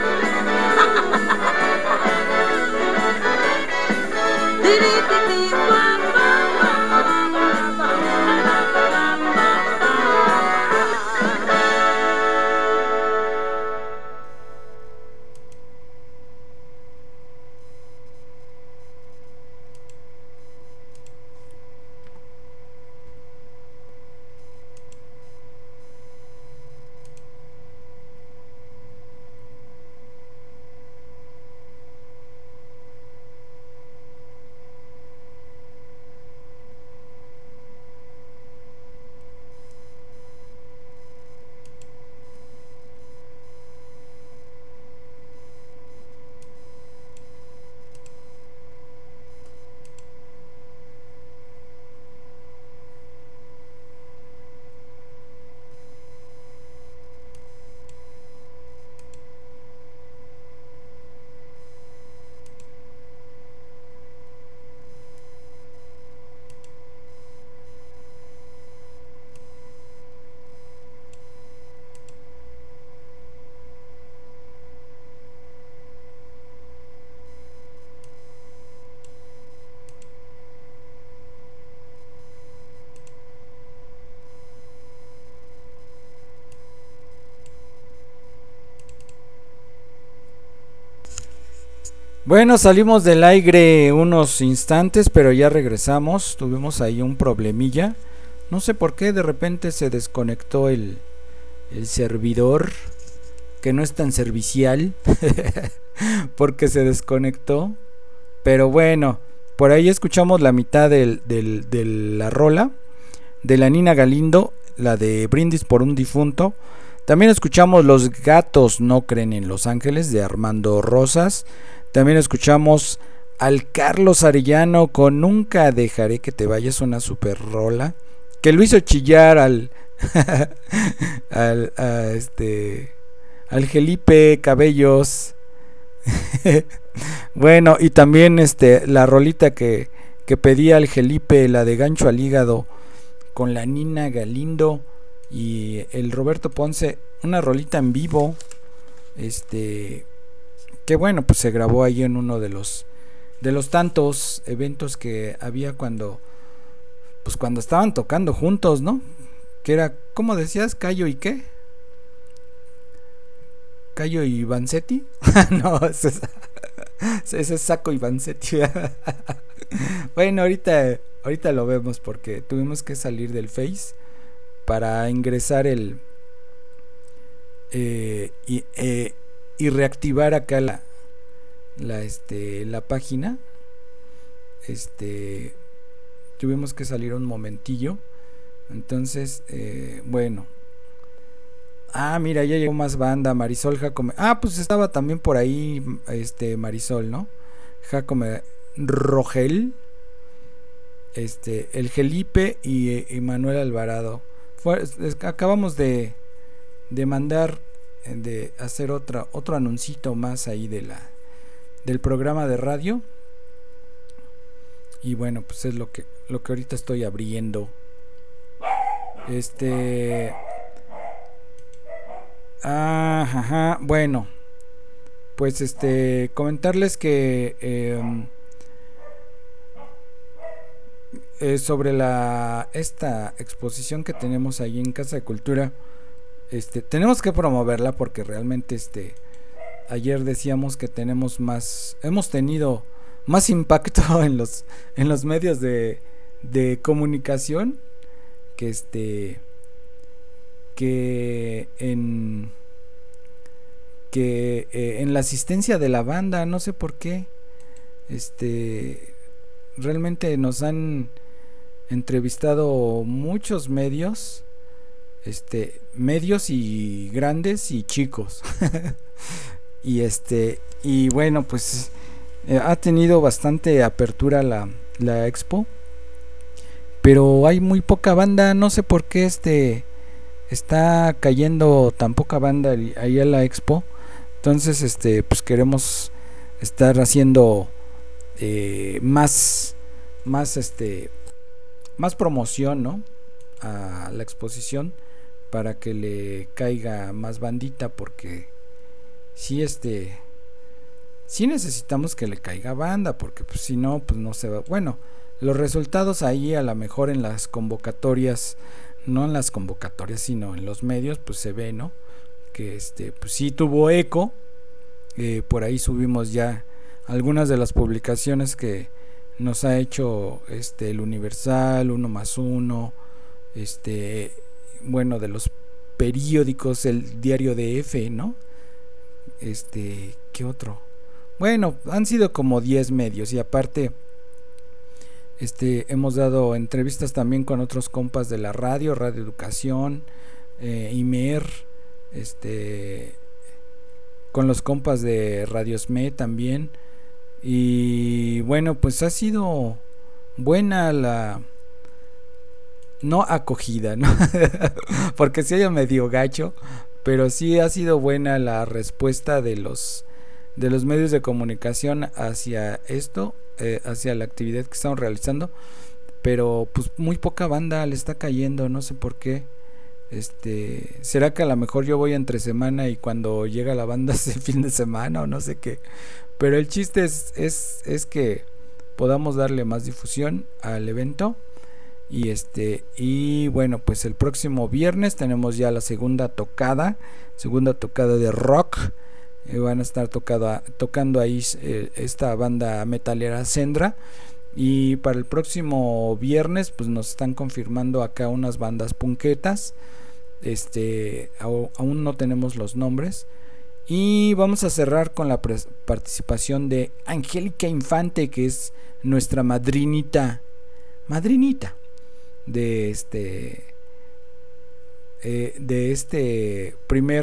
Bueno, salimos del aire unos instantes, pero ya regresamos. Tuvimos ahí un problemilla. No sé por qué de repente se desconectó el, el servidor, que no es tan servicial, porque se desconectó. Pero bueno, por ahí escuchamos la mitad del, del, de la rola de la Nina Galindo, la de Brindis por un difunto. También escuchamos Los gatos no creen en los ángeles, de Armando Rosas. También escuchamos al Carlos Arellano con Nunca dejaré que te vayas, una super rola que lo hizo chillar al al a este al Felipe Cabellos. Bueno, y también este la rolita que, que pedía al Felipe, la de Gancho al Hígado, con la Nina Galindo y el Roberto Ponce, una rolita en vivo, este que bueno, pues se grabó ahí en uno de los de los tantos eventos que había cuando pues cuando estaban tocando juntos, ¿no? Que era, ¿cómo decías? ¿Cayo y qué? ¿Cayo y Vanzetti? No, ese es, ese es Saco y Vanzetti. Bueno, ahorita ahorita lo vemos porque tuvimos que salir del Face para ingresar el eh, y eh, y reactivar acá la la este la página. Este tuvimos que salir un momentillo. Entonces eh, bueno, ah mira, ya llegó más banda. Marisol Jacome, ah pues estaba también por ahí este Marisol, ¿no? Jacome Rogel, este el Felipe y, y Manuel Alvarado. Fue, es, acabamos de de mandar de hacer otra otro anuncito más ahí de la del programa de radio, y bueno, pues es lo que lo que ahorita estoy abriendo. Este ajá, bueno, pues este comentarles que eh, eh, sobre la esta exposición que tenemos ahí en Casa de Cultura, este, tenemos que promoverla porque realmente este, ayer decíamos que tenemos más, hemos tenido más impacto en los, en los medios de, de comunicación que este, que en, que eh, en la asistencia de la banda, no sé por qué, este, realmente nos han entrevistado muchos medios, este, medios y grandes y chicos, y este, y bueno, pues eh, ha tenido bastante apertura la, la expo, pero hay muy poca banda, no sé por qué este está cayendo tan poca banda ahí a la expo. Entonces este pues queremos estar haciendo eh, más más este más promoción, ¿no?, a la exposición para que le caiga más bandita, porque sí este sí necesitamos que le caiga banda, porque pues si no pues no se va. Bueno, los resultados ahí a lo mejor en las convocatorias, no en las convocatorias sino en los medios, pues se ve, ¿no?, que este pues sí tuvo eco. Eh, por ahí subimos ya algunas de las publicaciones que nos ha hecho este el Universal, Uno Más Uno, este bueno, de los periódicos, el Diario D F, ¿no? Este, ¿qué otro? Bueno, han sido como diez medios, y aparte este hemos dado entrevistas también con otros compas de la radio, Radio Educación, eh, I M E R, este, con los compas de Radio S M E también. Y bueno, pues ha sido buena la no acogida, ¿no? Porque se haya medio gacho, pero sí ha sido buena la respuesta de los de los medios de comunicación hacia esto, eh, hacia la actividad que estamos realizando, pero pues muy poca banda le está cayendo, no sé por qué. Este, será que a lo mejor yo voy entre semana y cuando llega la banda es el fin de semana o no sé qué, pero el chiste es, es, es que podamos darle más difusión al evento. Y este, y bueno, pues el próximo viernes tenemos ya la segunda tocada, segunda tocada de rock. Eh, van a estar tocada, tocando ahí eh, esta banda metalera Sendra. Y para el próximo viernes pues nos están confirmando acá unas bandas punquetas. Este, au, aún no tenemos los nombres. Y vamos a cerrar con la participación de Angélica Infante, que es nuestra madrinita, madrinita de este eh, de este primer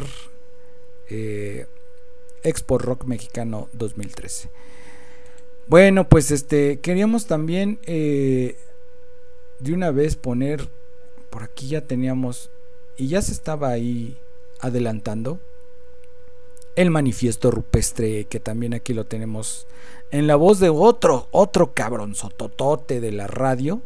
eh, Expo Rock Mexicano dos mil trece. Bueno, pues este queríamos también eh, de una vez poner por aquí, ya teníamos y ya se estaba ahí adelantando el manifiesto rupestre, que también aquí lo tenemos en la voz de otro otro cabronzototote de la radio,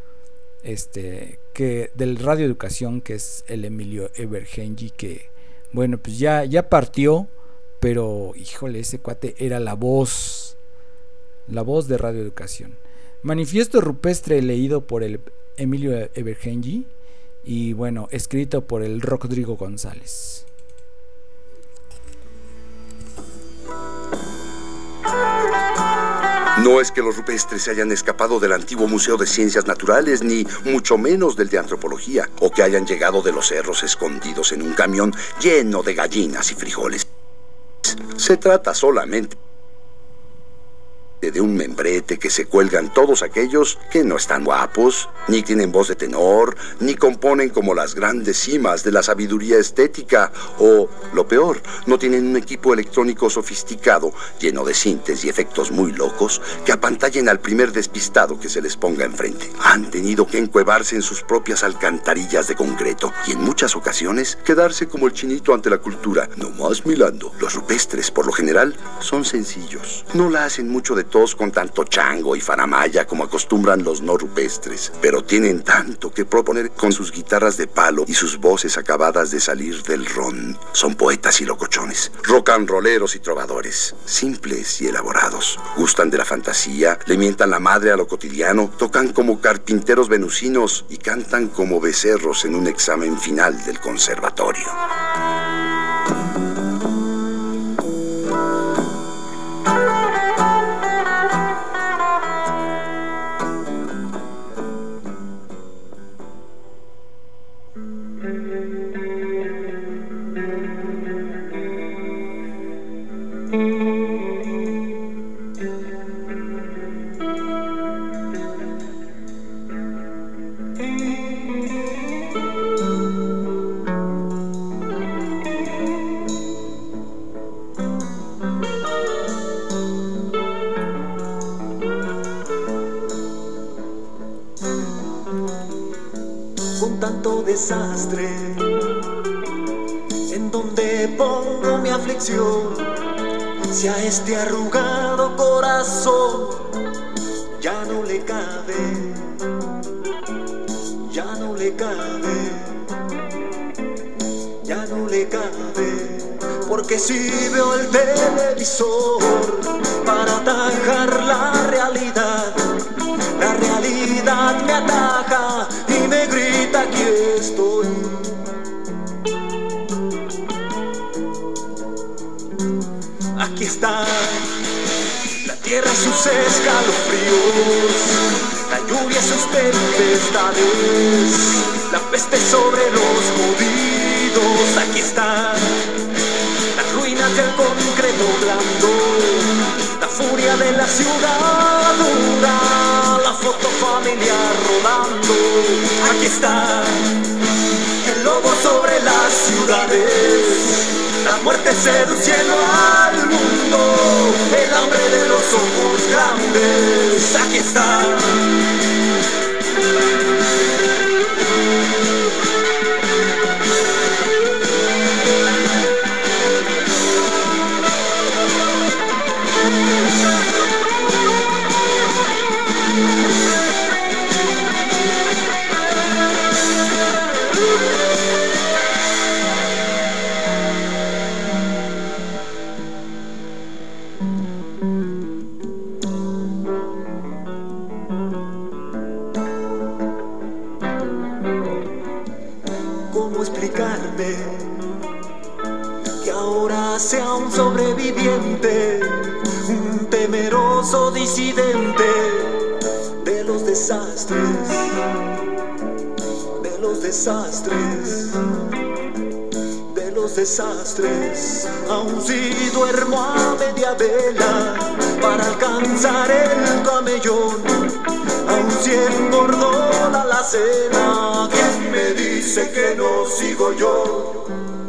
este que del Radio Educación, que es el Emilio Evergenji, que bueno, pues ya ya partió, pero híjole, ese cuate era la voz la voz de Radio Educación. Manifiesto rupestre leído por el Emilio Evergenji y bueno, escrito por el Rodrigo González. No es que los rupestres se hayan escapado del antiguo Museo de Ciencias Naturales, ni mucho menos del de Antropología, o que hayan llegado de los cerros escondidos en un camión lleno de gallinas y frijoles. Se trata solamente de un membrete que se cuelgan todos aquellos que no están guapos, ni tienen voz de tenor, ni componen como las grandes cimas de la sabiduría estética, o, lo peor, no tienen un equipo electrónico sofisticado, lleno de sintes y efectos muy locos, que apantallen al primer despistado que se les ponga enfrente. Han tenido que encuevarse en sus propias alcantarillas de concreto, y en muchas ocasiones quedarse como el chinito ante la cultura, nomás milando. Los rupestres, por lo general, son sencillos, no la hacen mucho de muertos con tanto chango y faramaya como acostumbran los no rupestres, pero tienen tanto que proponer con sus guitarras de palo y sus voces acabadas de salir del ron. Son poetas y locochones, rock and rolleros y trovadores, simples y elaborados. Gustan de la fantasía, le mientan la madre a lo cotidiano, tocan como carpinteros venusinos y cantan como becerros en un examen final del conservatorio. Con tanto desastre, ¿en donde pongo mi aflicción? Si a este arrugado corazón ya no le cabe, ya no le cabe, ya no le cabe. Porque si veo el televisor para atajar la realidad, la realidad me ataca y me grita: aquí estoy. Aquí está la tierra y sus escalofríos, la lluvia y sus tempestades, la peste sobre los jodidos. Aquí está las ruinas del concreto blando, la furia de la ciudad dura, la foto familiar rodando. Aquí está el lobo sobre las ciudades, la muerte seduciendo al mundo, el hambre de los ojos grandes. Aquí está. ¿Cómo explicarme que ahora sea un sobreviviente, un temeroso disidente de los desastres, de los desastres, de los desastres? Aun si duermo a media vela para alcanzar el camellón, aun si engordó la alacena, ¿quién me dice que no sigo yo?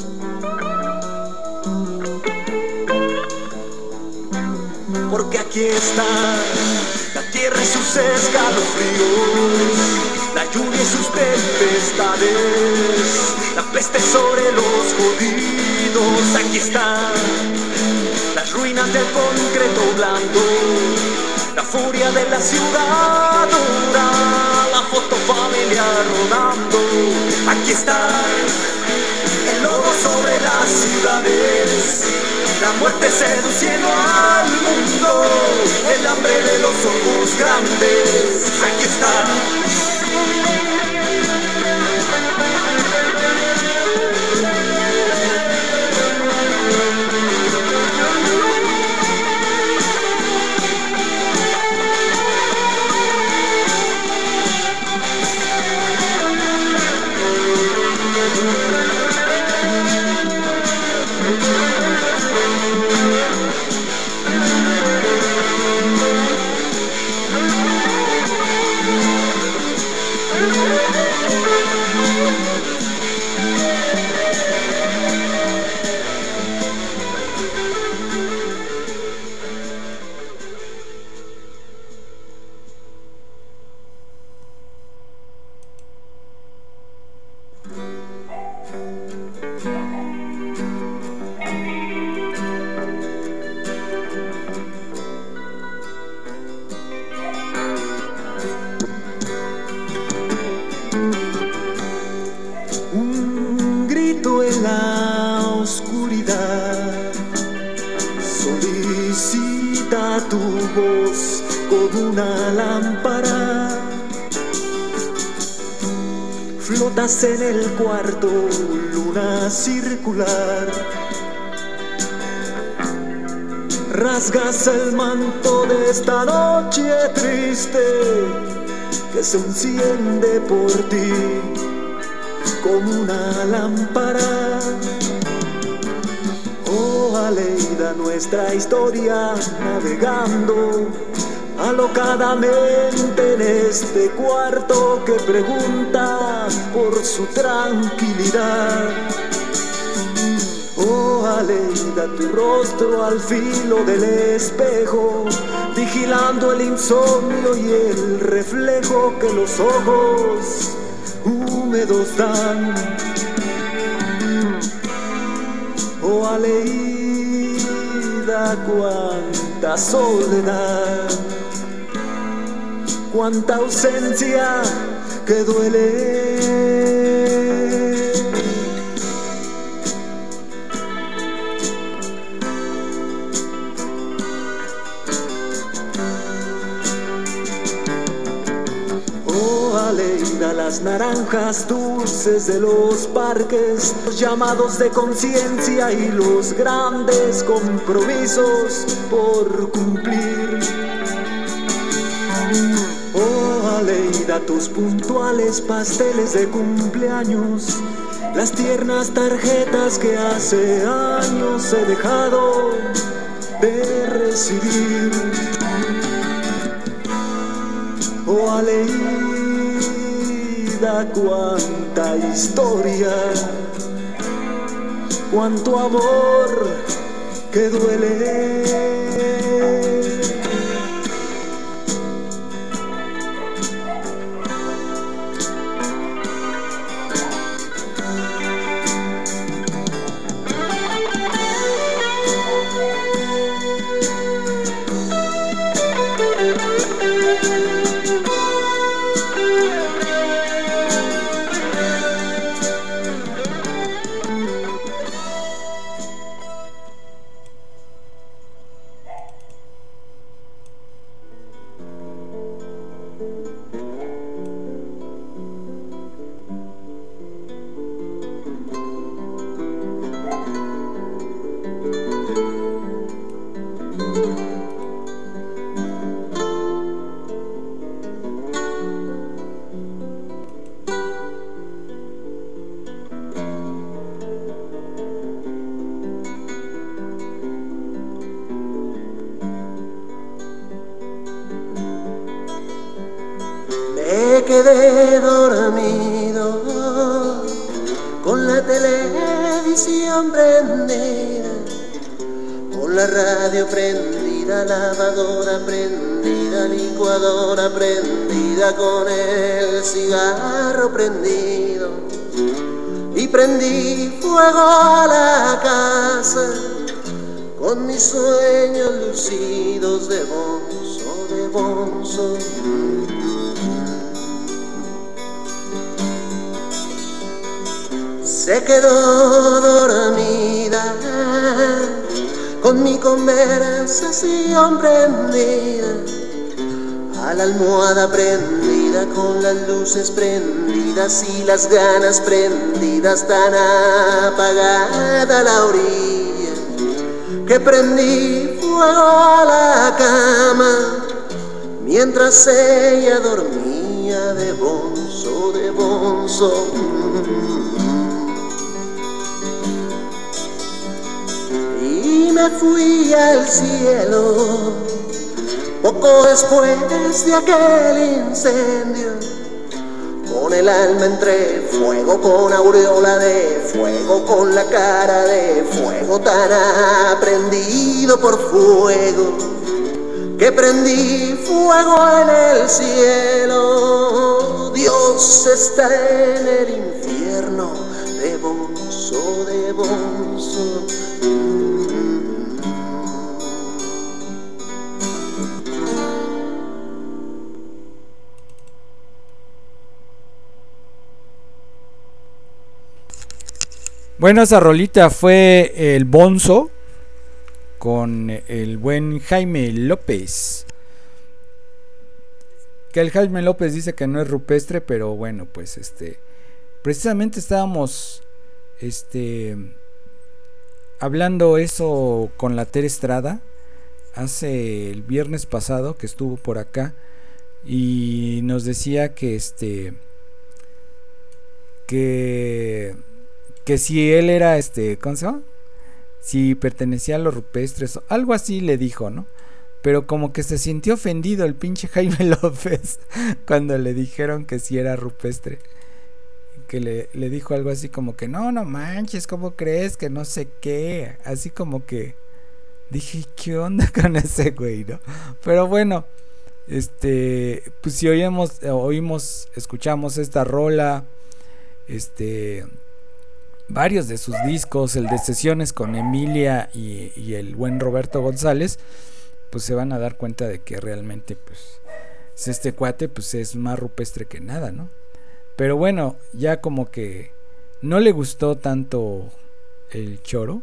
Porque aquí está la tierra y sus escalofríos, la lluvia y sus tempestades, la peste sobre los jodidos. Aquí están las ruinas del concreto blando, la furia de la ciudad dura, la foto familiar rodando. Aquí está el lobo sobre las ciudades, la muerte seduciendo al mundo, el hambre de los ojos grandes. Aquí está. como una lámpara. Flotas en el cuarto, luna circular. Rasgas el manto de esta noche triste que se enciende por ti como una lámpara. Oh, Aleida, nuestra historia navegando alocadamente en este cuarto que pregunta por su tranquilidad. Oh, Aleida, tu rostro al filo del espejo, vigilando el insomnio y el reflejo que los ojos húmedos dan. Oh, Aleida, cuánta soledad, cuánta ausencia que duele. Aleida, las naranjas dulces de los parques, los llamados de conciencia y los grandes compromisos por cumplir. Oh, Aleida, tus puntuales pasteles de cumpleaños, las tiernas tarjetas que hace años he dejado de recibir. Oh, Aleida, cuánta historia, cuánto amor que duele. Quedé dormido con la televisión prendida, con la radio prendida, lavadora prendida, licuadora prendida, con el cigarro prendido, y prendí fuego a la casa con mis sueños lucidos de bonzo, de bonzo. Se quedó dormida con mi conversación prendida, a la almohada prendida, con las luces prendidas y las ganas prendidas, tan apagada la orilla que prendí fuego a la cama mientras ella dormía de bonzo, de bonzo. Y me fui al cielo poco después de aquel incendio, con el alma entre fuego, con aureola de fuego, con la cara de fuego, tan aprendido por fuego que prendí fuego en el cielo. Dios está en el infierno, de bonzo, de bonzo. Bueno, esa rolita fue El Bonzo con el buen Jaime López. que el Jaime López dice que no es rupestre, pero bueno, pues este, precisamente estábamos, este, hablando eso con la Tere Estrada hace el viernes pasado que estuvo por acá y nos decía que este, que, que si él era este, ¿cómo se llama? Si pertenecía a los rupestres, algo así le dijo, ¿no? Pero como que se sintió ofendido el pinche Jaime López cuando le dijeron que si era rupestre. Que le, le dijo algo así como que no, no manches, ¿cómo crees? Que no sé qué. Así como que dije, ¿qué onda con ese güey, no? Pero bueno, este, pues si oímos, oímos, escuchamos esta rola, este, varios de sus discos, el de sesiones con Emilia y, y el buen Roberto González, pues se van a dar cuenta de que realmente pues este cuate pues es más rupestre que nada, ¿no? Pero bueno, ya como que no le gustó tanto el choro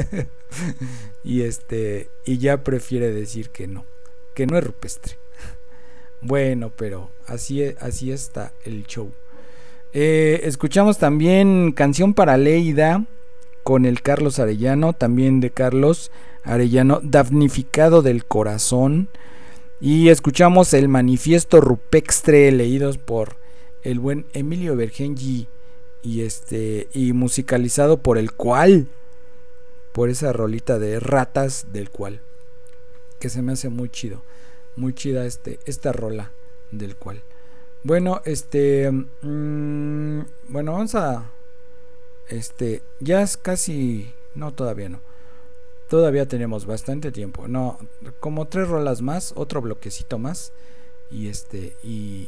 y este y ya prefiere decir que no, que no es rupestre. Bueno, pero así así está el show. Eh, escuchamos también Canción para Leida con el Carlos Arellano, también de Carlos Arellano, Damnificado del Corazón, y escuchamos el Manifiesto Rupestre leídos por el buen Emilio Bergengi y este y musicalizado por el Cual, por esa rolita de Ratas del Cual, que se me hace muy chido, muy chida este esta rola del Cual. Bueno, este mmm, bueno, vamos a este ya es casi no todavía no. Todavía tenemos bastante tiempo, no, como tres rolas más, otro bloquecito más y este y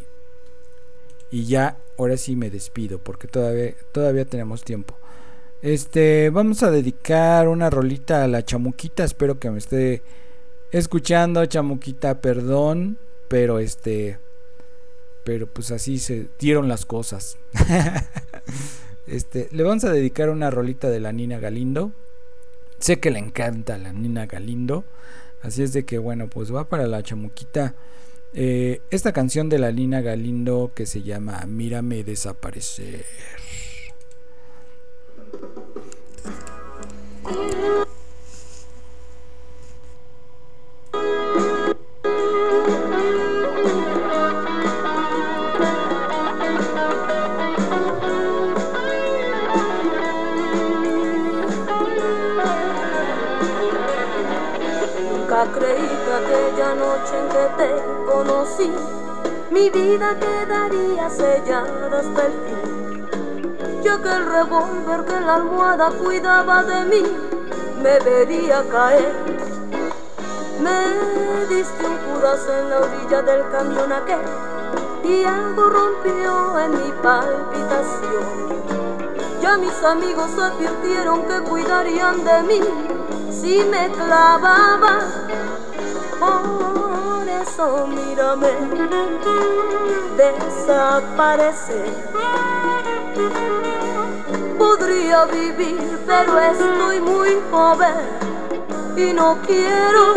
y ya ahora sí me despido porque todavía todavía tenemos tiempo. Este, vamos a dedicar una rolita a la Chamuquita, espero que me esté escuchando, Chamuquita, perdón, pero este pero pues así se dieron las cosas. Este, le vamos a dedicar una rolita de la Nina Galindo. Sé que le encanta a la Nina Galindo, así es de que bueno, pues va para la Chamuquita eh, esta canción de la Nina Galindo que se llama Mírame Desaparecer. Creí que aquella noche en que te conocí, mi vida quedaría sellada hasta el fin, ya que el revólver que la almohada cuidaba de mí me vería caer. Me diste un curazo en la orilla del camión aquel y algo rompió en mi palpitación. Ya mis amigos advirtieron que cuidarían de mí si me clavaba. Por eso mírame desaparecer. Podría vivir, pero estoy muy joven y no quiero.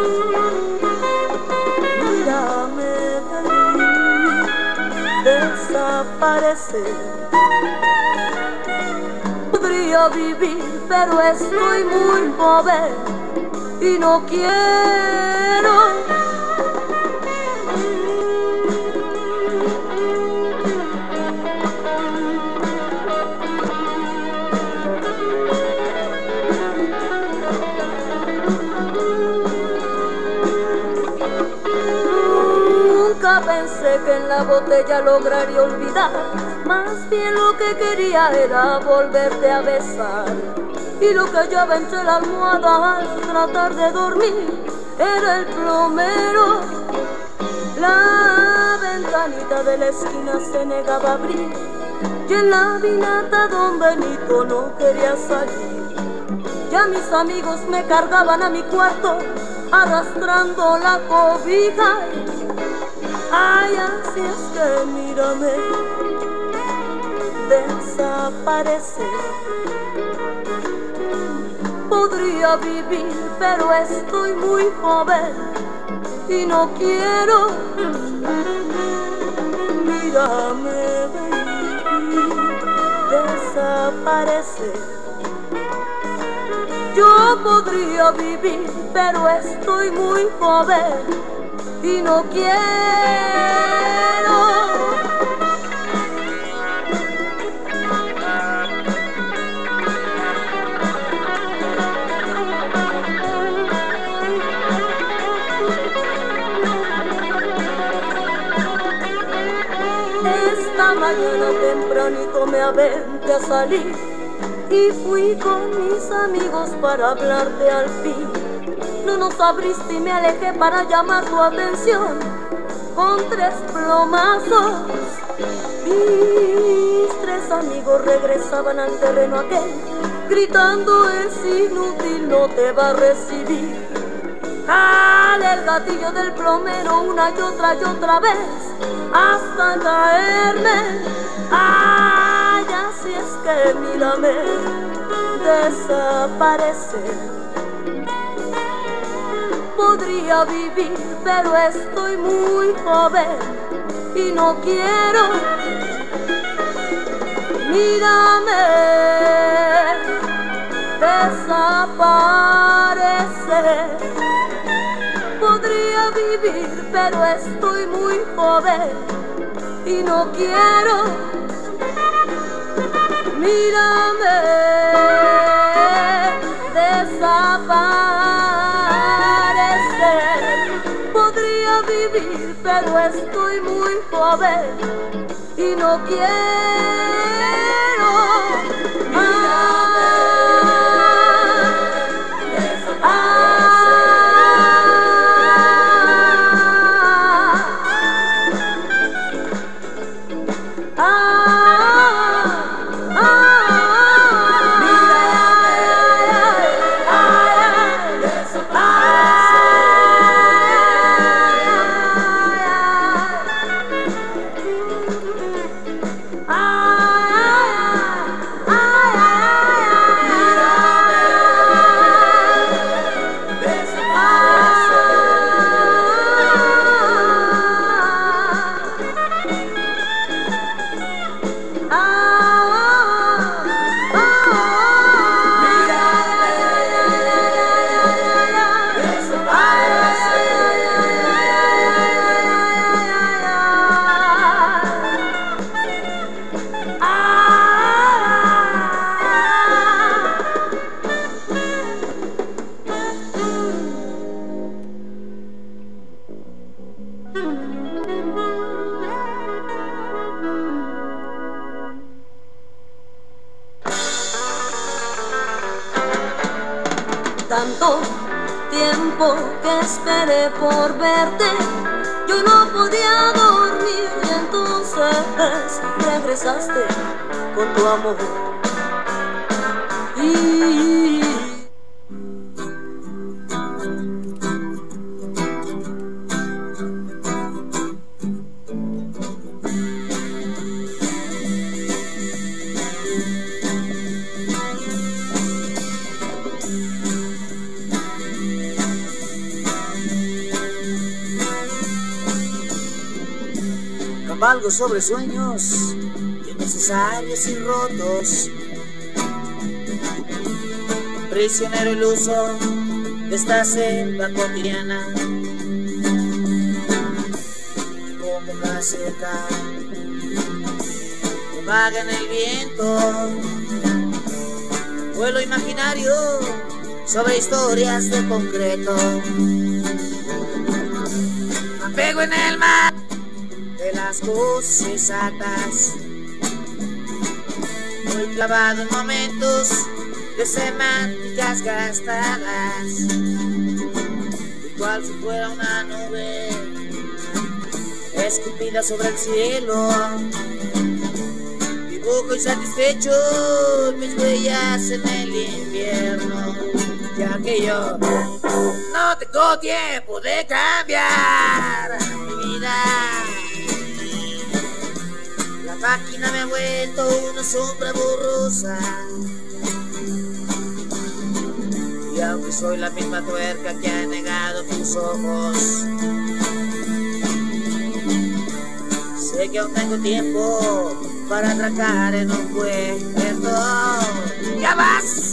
Mírame desaparecer. Podría vivir, pero estoy muy joven y no quiero. Nunca pensé que en la botella lograría olvidar, más bien lo que quería era volverte a besar. Y lo que hallaba entre la almohada al tratar de dormir era el plomero. La ventanita de la esquina se negaba a abrir y en la vinata don Benito no quería salir. Ya mis amigos me cargaban a mi cuarto arrastrando la cobija. Ay, así es que mírame desaparecer. Podría vivir, pero estoy muy joven y no quiero. mírame, baby, desaparecer. Yo podría vivir, pero estoy muy joven y no quiero. Esta mañana tempranito me aventé a salir y fui con mis amigos para hablarte al fin. No nos abriste y me alejé para llamar tu atención con tres plomazos. Mis tres amigos regresaban al terreno aquel, gritando: es inútil, no te va a recibir. Jale el gatillo del plomero una y otra y otra vez hasta caerme. Ay, así es que mírame desaparecer. Podría vivir, pero estoy muy joven y no quiero. Mírame desaparecer. Podría vivir, pero estoy muy joven y no quiero. Mírame desaparecer. Podría vivir, pero estoy muy joven y no quiero. Mírame tanto tiempo que esperé por verte, yo no podía dormir y entonces regresaste con tu amor. Y cabalgo sobre sueños innecesarios y rotos, prisionero iluso de esta selva cotidiana, como la seca que vaga en el viento, vuelo imaginario sobre historias de concreto, me apego en el mar de las cosas exactas, muy clavado en momentos de semánticas gastadas, igual si fuera una nube escupida sobre el cielo, dibujo insatisfecho mis huellas en el invierno, ya que yo no tengo tiempo de cambiar mi vida. La máquina me ha vuelto una sombra borrosa, y aunque soy la misma tuerca que ha negado tus ojos, Sé que aún tengo tiempo para atracar en un puerto. ¡Ya vas!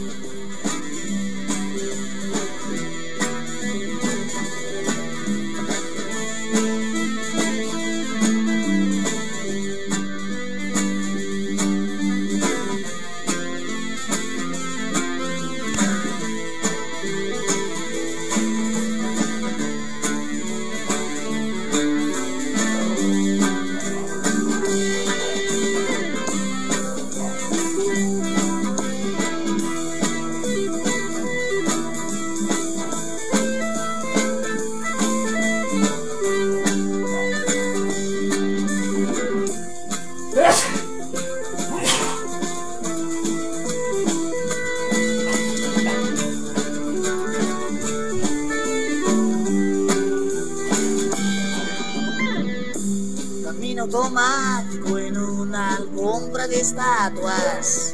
Automático en una alfombra de estatuas,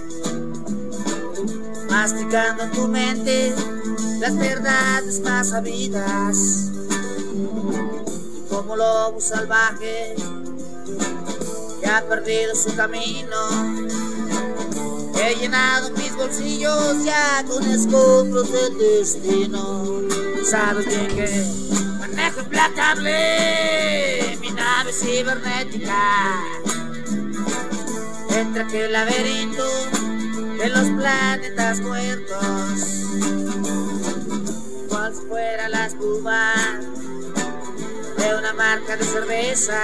masticando en tu mente las verdades más sabidas. Y como lobo salvaje que ha perdido su camino, he llenado mis bolsillos ya con escombros del destino. Sabes bien que manejo implacable mi nave cibernética entre aquel laberinto de los planetas muertos, cual si fuera la espuma de una marca de cerveza.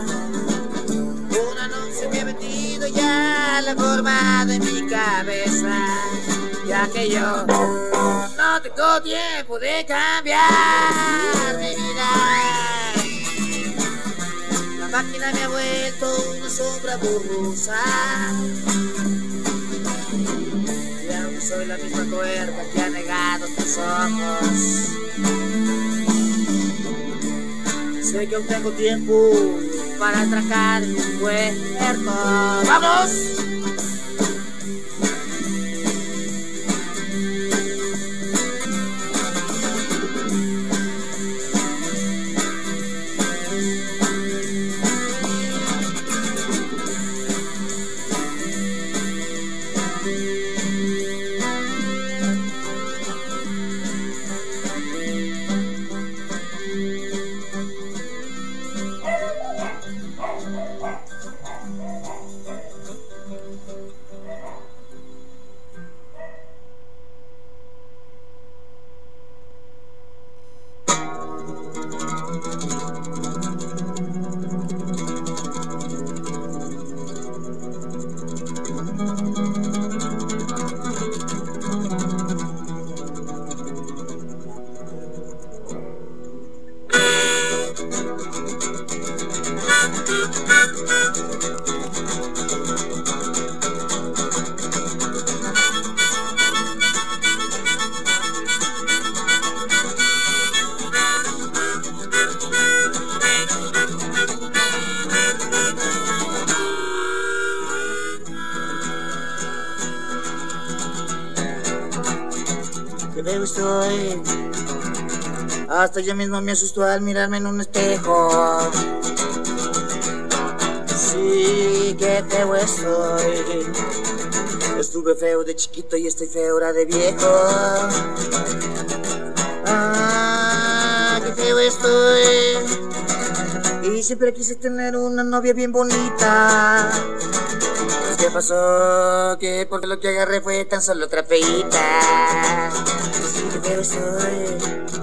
Un anuncio que ha metido ya la forma de mi cabeza, ya que yo no tengo tiempo de cambiar mi vida. La máquina me ha vuelto una sombra borrosa, y aún soy la misma tuerca que ha negado tus ojos. Sé que aún tengo tiempo para atracar en un puerto. ¡Vamos! Estoy. Hasta yo mismo me asustó al mirarme en un espejo. Sí, qué feo estoy. Estuve feo de chiquito y estoy feo ahora de viejo. Ah, qué feo estoy. Y siempre quise tener una novia bien bonita. Pues, ¿qué pasó? Que porque lo que agarré fue tan solo otra feíta. Pero soy.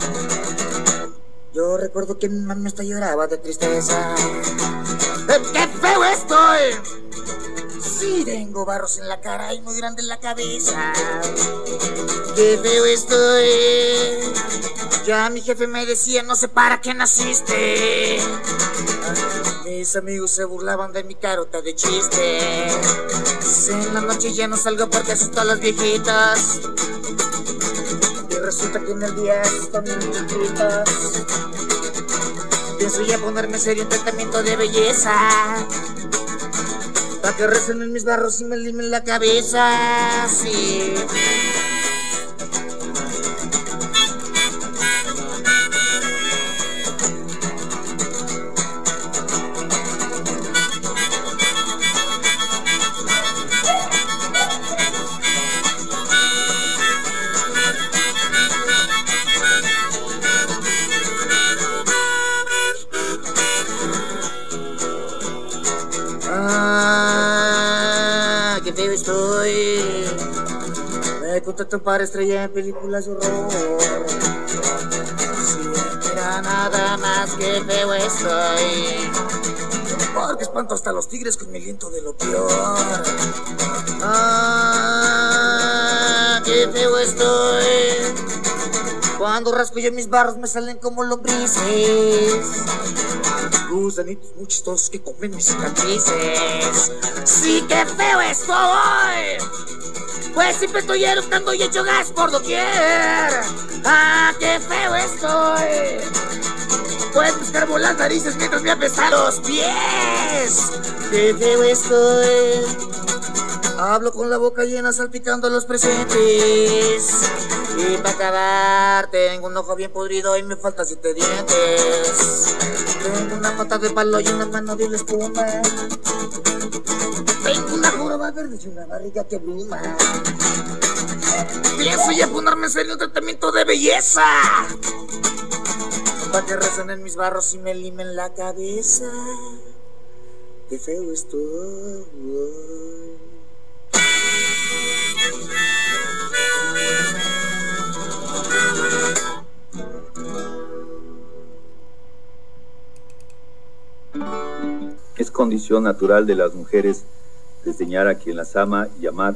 Yo recuerdo que mi mamá hasta lloraba de tristeza. ¡Qué feo estoy! Sí, tengo barros en la cara y muy grande en la cabeza. ¡Qué feo estoy! Ya mi jefe me decía, no sé para qué naciste. Mis amigos se burlaban de mi carota de chiste. En la noche ya no salgo porque asusto a las viejitas. Resulta que en el día están bien chiquitas. Pienso ya ponerme serio en tratamiento de belleza, para que recen en mis barros y me limen la cabeza. Sí. estoy. Me contrató para estrella en películas de horror. Si mira nada más que feo estoy. Porque espanto hasta los tigres con mi aliento de lo peor. Ah, qué feo estoy. Cuando rasco yo mis barros me salen como lombrices. Gusanitos muy chistosos que comen mis cicatrices. Sí, qué feo estoy. Pues siempre estoy eructando y echo gas por doquier. Ah, qué feo estoy. Puedes buscar las narices mientras me apestan los pies. Qué feo estoy. Hablo con la boca llena salpicando los presentes. Y para acabar tengo un ojo bien podrido y me faltan siete dientes. Tengo una pata de palo y una mano de la espuma. Tengo una joroba verde y una barriga que bruma. Pienso ya ponerme en serio un tratamiento de belleza. Pa' que resuenen mis barros y me limen la cabeza. Qué feo estoy. Es condición natural de las mujeres desdeñar a quien las ama y amar.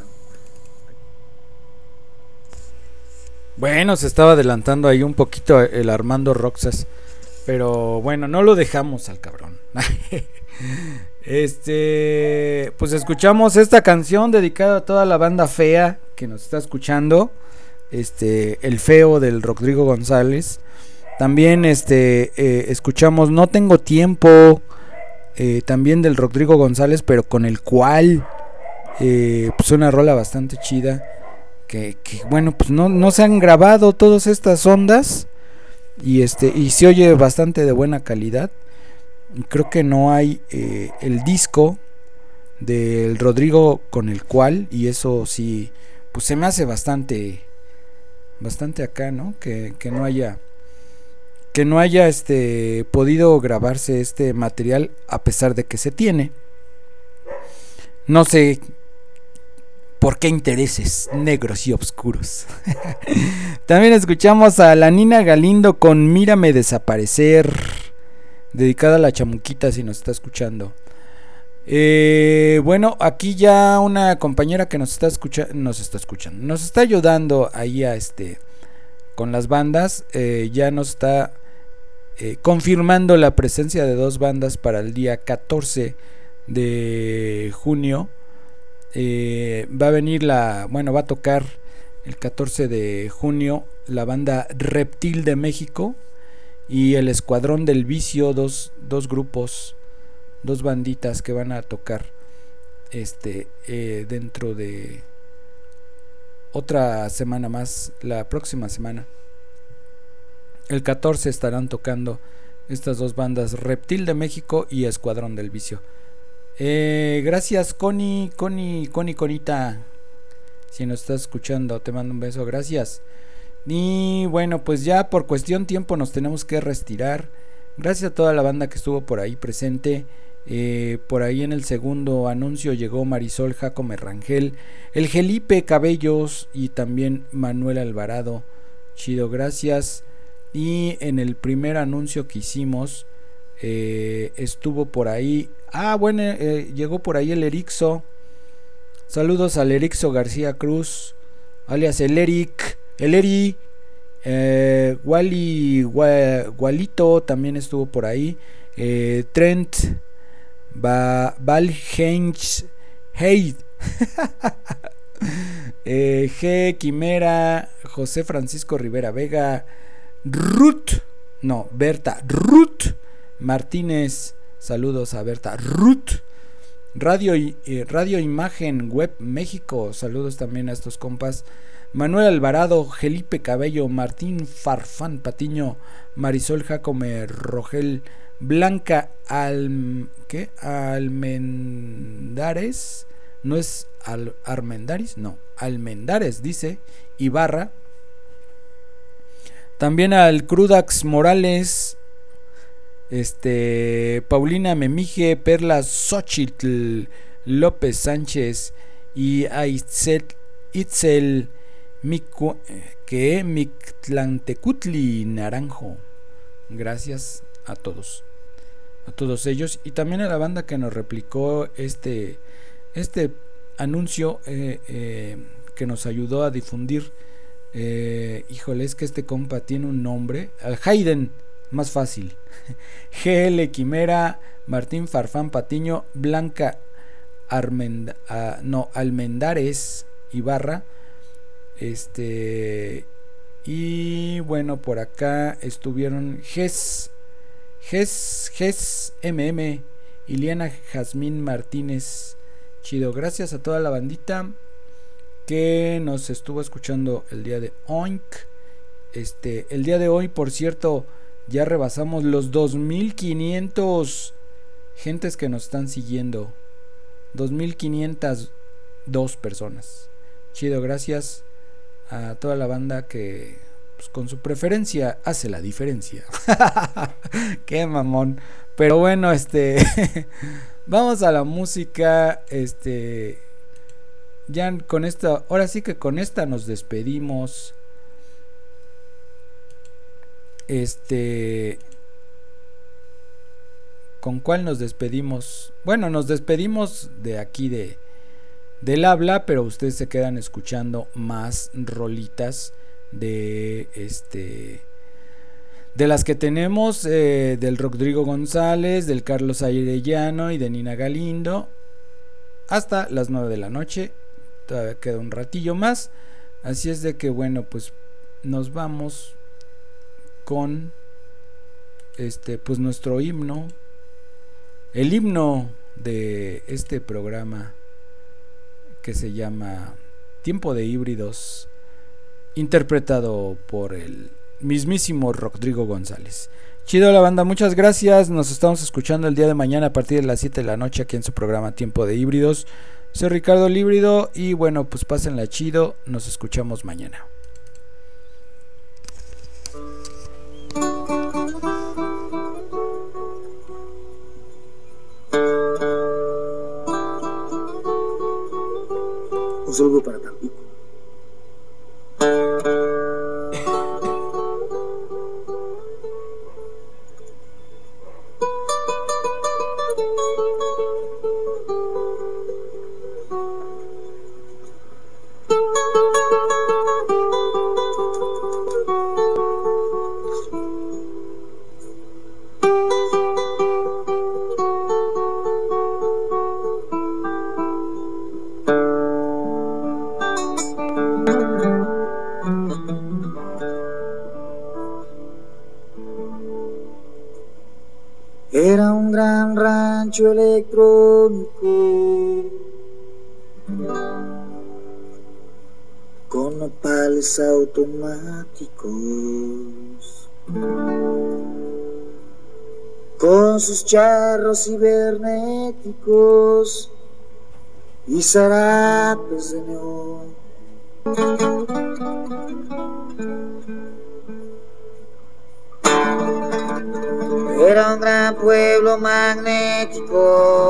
Bueno, se estaba adelantando ahí un poquito el Armando Roxas, pero bueno, no lo dejamos al cabrón. Este, pues escuchamos esta canción dedicada a toda la banda fea que nos está escuchando. Este, el feo del Rodrigo González. También este eh, escuchamos No Tengo Tiempo, eh, también del Rodrigo González, pero con el cual eh, pues una rola bastante chida. Que, que bueno, pues no, no se han grabado todas estas ondas. Y este, y se oye bastante de buena calidad. Creo que no hay eh, el disco del Rodrigo con el cual, y eso sí, pues se me hace bastante bastante acá, ¿no? Que, que no haya que no haya este podido grabarse este material a pesar de que se tiene. No sé por qué intereses negros y oscuros. También escuchamos a la Nina Galindo con Mírame Desaparecer, dedicada a la chamuquita si nos está escuchando. Eh, bueno, aquí ya una compañera que nos está escuchando, nos está escuchando, nos está ayudando ahí a este con las bandas, eh, ya nos está eh, confirmando la presencia de dos bandas para el día catorce de junio. Eh, va a venir la, bueno, va a tocar el catorce de junio la banda Reptil de México y el Escuadrón del Vicio, dos, dos grupos, dos banditas que van a tocar este eh, dentro de otra semana más, la próxima semana. El catorce estarán tocando estas dos bandas, Reptil de México y Escuadrón del Vicio. Eh, gracias Connie, Connie, Connie, Conita, si nos estás escuchando, te mando un beso, gracias. Y bueno, pues ya por cuestión tiempo nos tenemos que retirar. Gracias a toda la banda que estuvo por ahí presente. Eh, por ahí en el segundo anuncio llegó Marisol Jacome Rangel, el Felipe Cabellos y también Manuel Alvarado. Chido, gracias. Y en el primer anuncio que hicimos eh, estuvo por ahí. Ah, bueno, eh, llegó por ahí el Erixo. Saludos al Erixo García Cruz, alias el Eric, el Eri. Eh, Wally, Walito también estuvo por ahí. Eh, Trent Ba, Valhenge Hey. eh, G. Quimera, José Francisco Rivera Vega, Ruth, no, Berta, Ruth Martínez, saludos a Berta, Ruth, Radio, eh, Radio Imagen Web México, saludos también a estos compas, Manuel Alvarado, Felipe Cabello, Martín Farfán Patiño, Marisol Jacome Rogel, Blanca Al, ¿qué? Almendares, no es Al, Armendaris, no, Almendares dice, Ibarra. También al Crudax Morales, este, Paulina Memije, Perla Xochitl, López Sánchez y a Itzel, Itzel Micu, que Mictlantecutli Naranjo. Gracias a todos, a todos ellos, y también a la banda que nos replicó este, este anuncio, eh, eh, que nos ayudó a difundir. Eh, híjole, es que este compa tiene un nombre, al Hayden, más fácil. G L Quimera, Martín Farfán Patiño, Blanca Armenda, uh, no, Almendares Ibarra, este, y bueno, por acá estuvieron Ges, Ges, Ges M M, Iliana Jazmín Martínez. Chido, gracias a toda la bandita que nos estuvo escuchando el día de hoy. Este, el día de hoy, por cierto, ya rebasamos los dos mil quinientos gentes que nos están siguiendo. dos mil quinientas dos personas. Chido, gracias a toda la banda que, pues, con su preferencia hace la diferencia. Qué mamón. Pero bueno, este vamos a la música. Este, ya con esta, ahora sí que con esta nos despedimos. Este, ¿con cuál nos despedimos? Bueno, nos despedimos de aquí de del habla, pero ustedes se quedan escuchando más rolitas de este, de las que tenemos, eh, del Rodrigo González, del Carlos Arellano y de Nina Galindo, hasta las nueve de la noche. Todavía queda un ratillo más, así es de que bueno, pues nos vamos con este, pues nuestro himno, el himno de este programa que se llama Tiempo de Híbridos, interpretado por el mismísimo Rodrigo González. Chido la banda, muchas gracias. Nos estamos escuchando el día de mañana a partir de las siete de la noche aquí en su programa Tiempo de Híbridos. Soy Ricardo Líbrido y bueno, pues pásenla chido. Nos escuchamos mañana. Un saludo para Tampico. Era un gran rancho electrónico con nopales automáticos, con sus charros cibernéticos y zarapes de neón. Era un gran pueblo magnético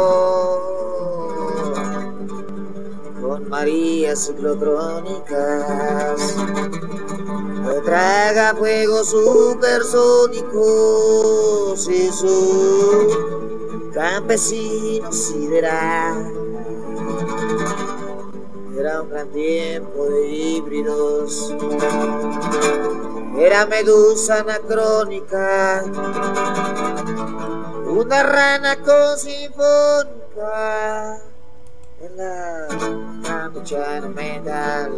con marías ciclotrónicas, de tragafuegos supersónicos y su campesino sideral. Era un gran tiempo de híbridos. Era medusa anacrónica, una rana con sinfónica en la campuchana mental.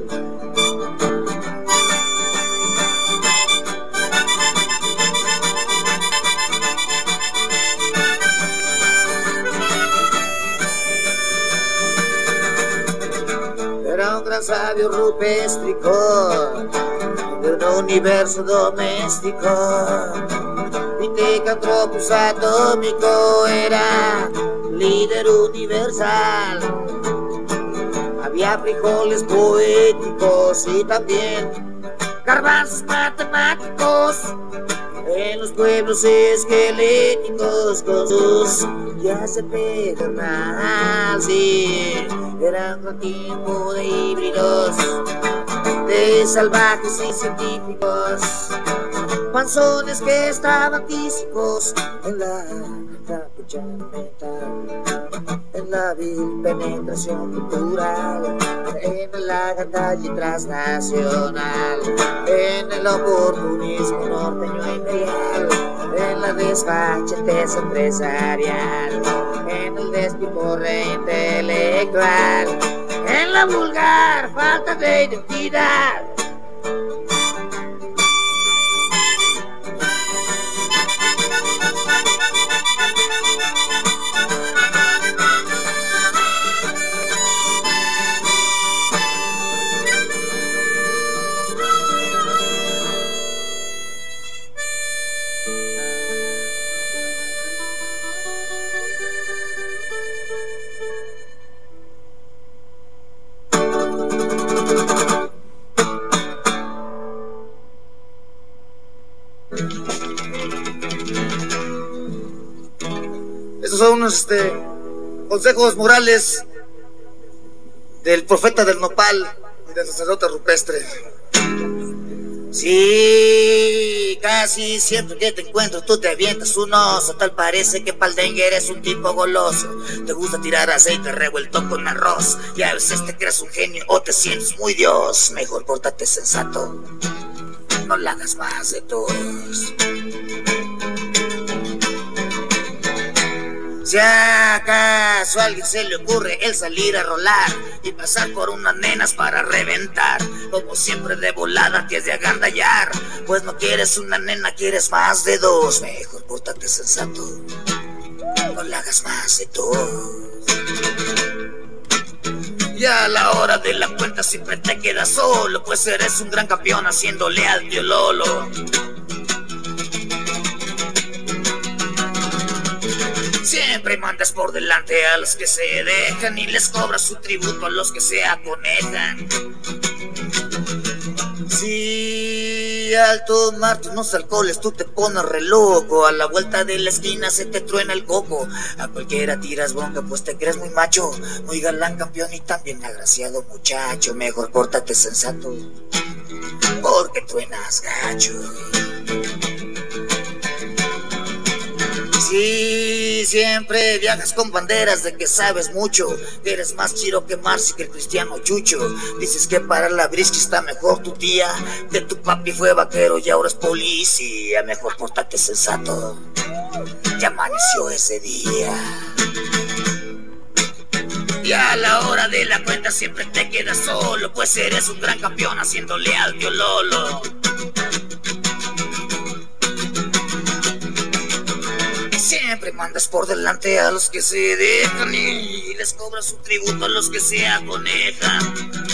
Era un gran sabio rupéstrico de un universo doméstico. Pitecantropus atómico era líder universal. Había frijoles poéticos y también garbanzos matemáticos. en los pueblos esqueléticos con sus ya se pedernal, sí, era un tiempo de híbridos, de salvajes y científicos, panzones que estaban tísicos en la capucha mental, en la vil penetración cultural, en la gandalla transnacional, en el oportunismo norteño imperial, en la desfachatez empresarial, en el despiporre intelectual, en la vulgar falta de identidad. Estos son unos este, consejos morales del profeta del nopal y del sacerdote rupestre. Sí, casi siempre que te encuentro tú te avientas un oso. Tal parece que paldengue eres un tipo goloso. Te gusta tirar aceite revuelto con arroz, y a veces te crees un genio o te sientes muy Dios. Mejor pórtate sensato, no la hagas más de todos. Si acaso a alguien se le ocurre el salir a rolar y pasar por unas nenas para reventar, como siempre de volada tienes de agandallar, pues no quieres una nena, quieres más de dos. Mejor pórtate sensato, no le hagas más de dos. Y a la hora de la cuenta siempre te quedas solo, pues eres un gran campeón haciéndole al tío Lolo. Siempre mandas por delante a los que se dejan y les cobras su tributo a los que se aconejan. Si al tomarte unos alcoholes tú te pones re loco, a la vuelta de la esquina se te truena el coco. A cualquiera tiras bronca pues te crees muy macho, muy galán campeón y también agraciado muchacho. Mejor pórtate sensato, porque truenas gacho. Sí, siempre viajas con banderas de que sabes mucho, que eres más chiro que Marcy que el cristiano Chucho. Dices que para la brisky está mejor tu tía, que tu papi fue vaquero y ahora es policía. Mejor pórtate sensato, ya amaneció ese día. Y a la hora de la cuenta siempre te quedas solo, pues eres un gran campeón haciéndole al tío Lolo. Siempre mandas por delante a los que se dejan y les cobras su tributo a los que se aconejan.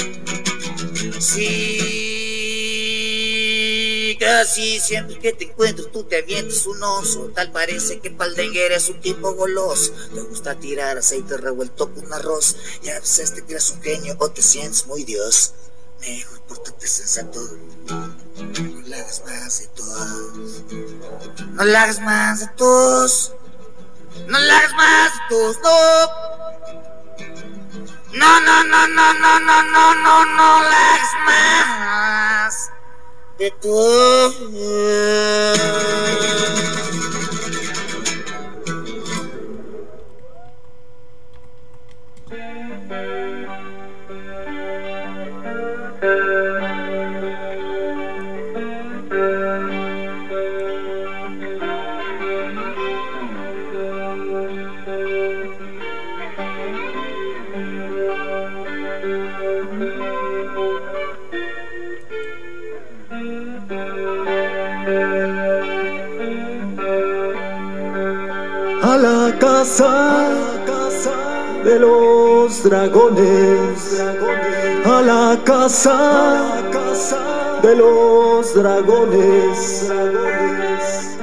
Sí, casi siempre que te encuentro tú te avientas un oso. Tal parece que paldengue eres un tipo goloso. Te gusta tirar aceite revuelto con arroz, y a veces te crees un genio o te sientes muy Dios. Mejor pórtate sensato, no le hagas más de todos. No le hagas más de todos. No le hagas más de todos, no. No, no, no, no, no, no, no, no, no le hagas más de todos. A la casa de los dragones, a la casa de los dragones.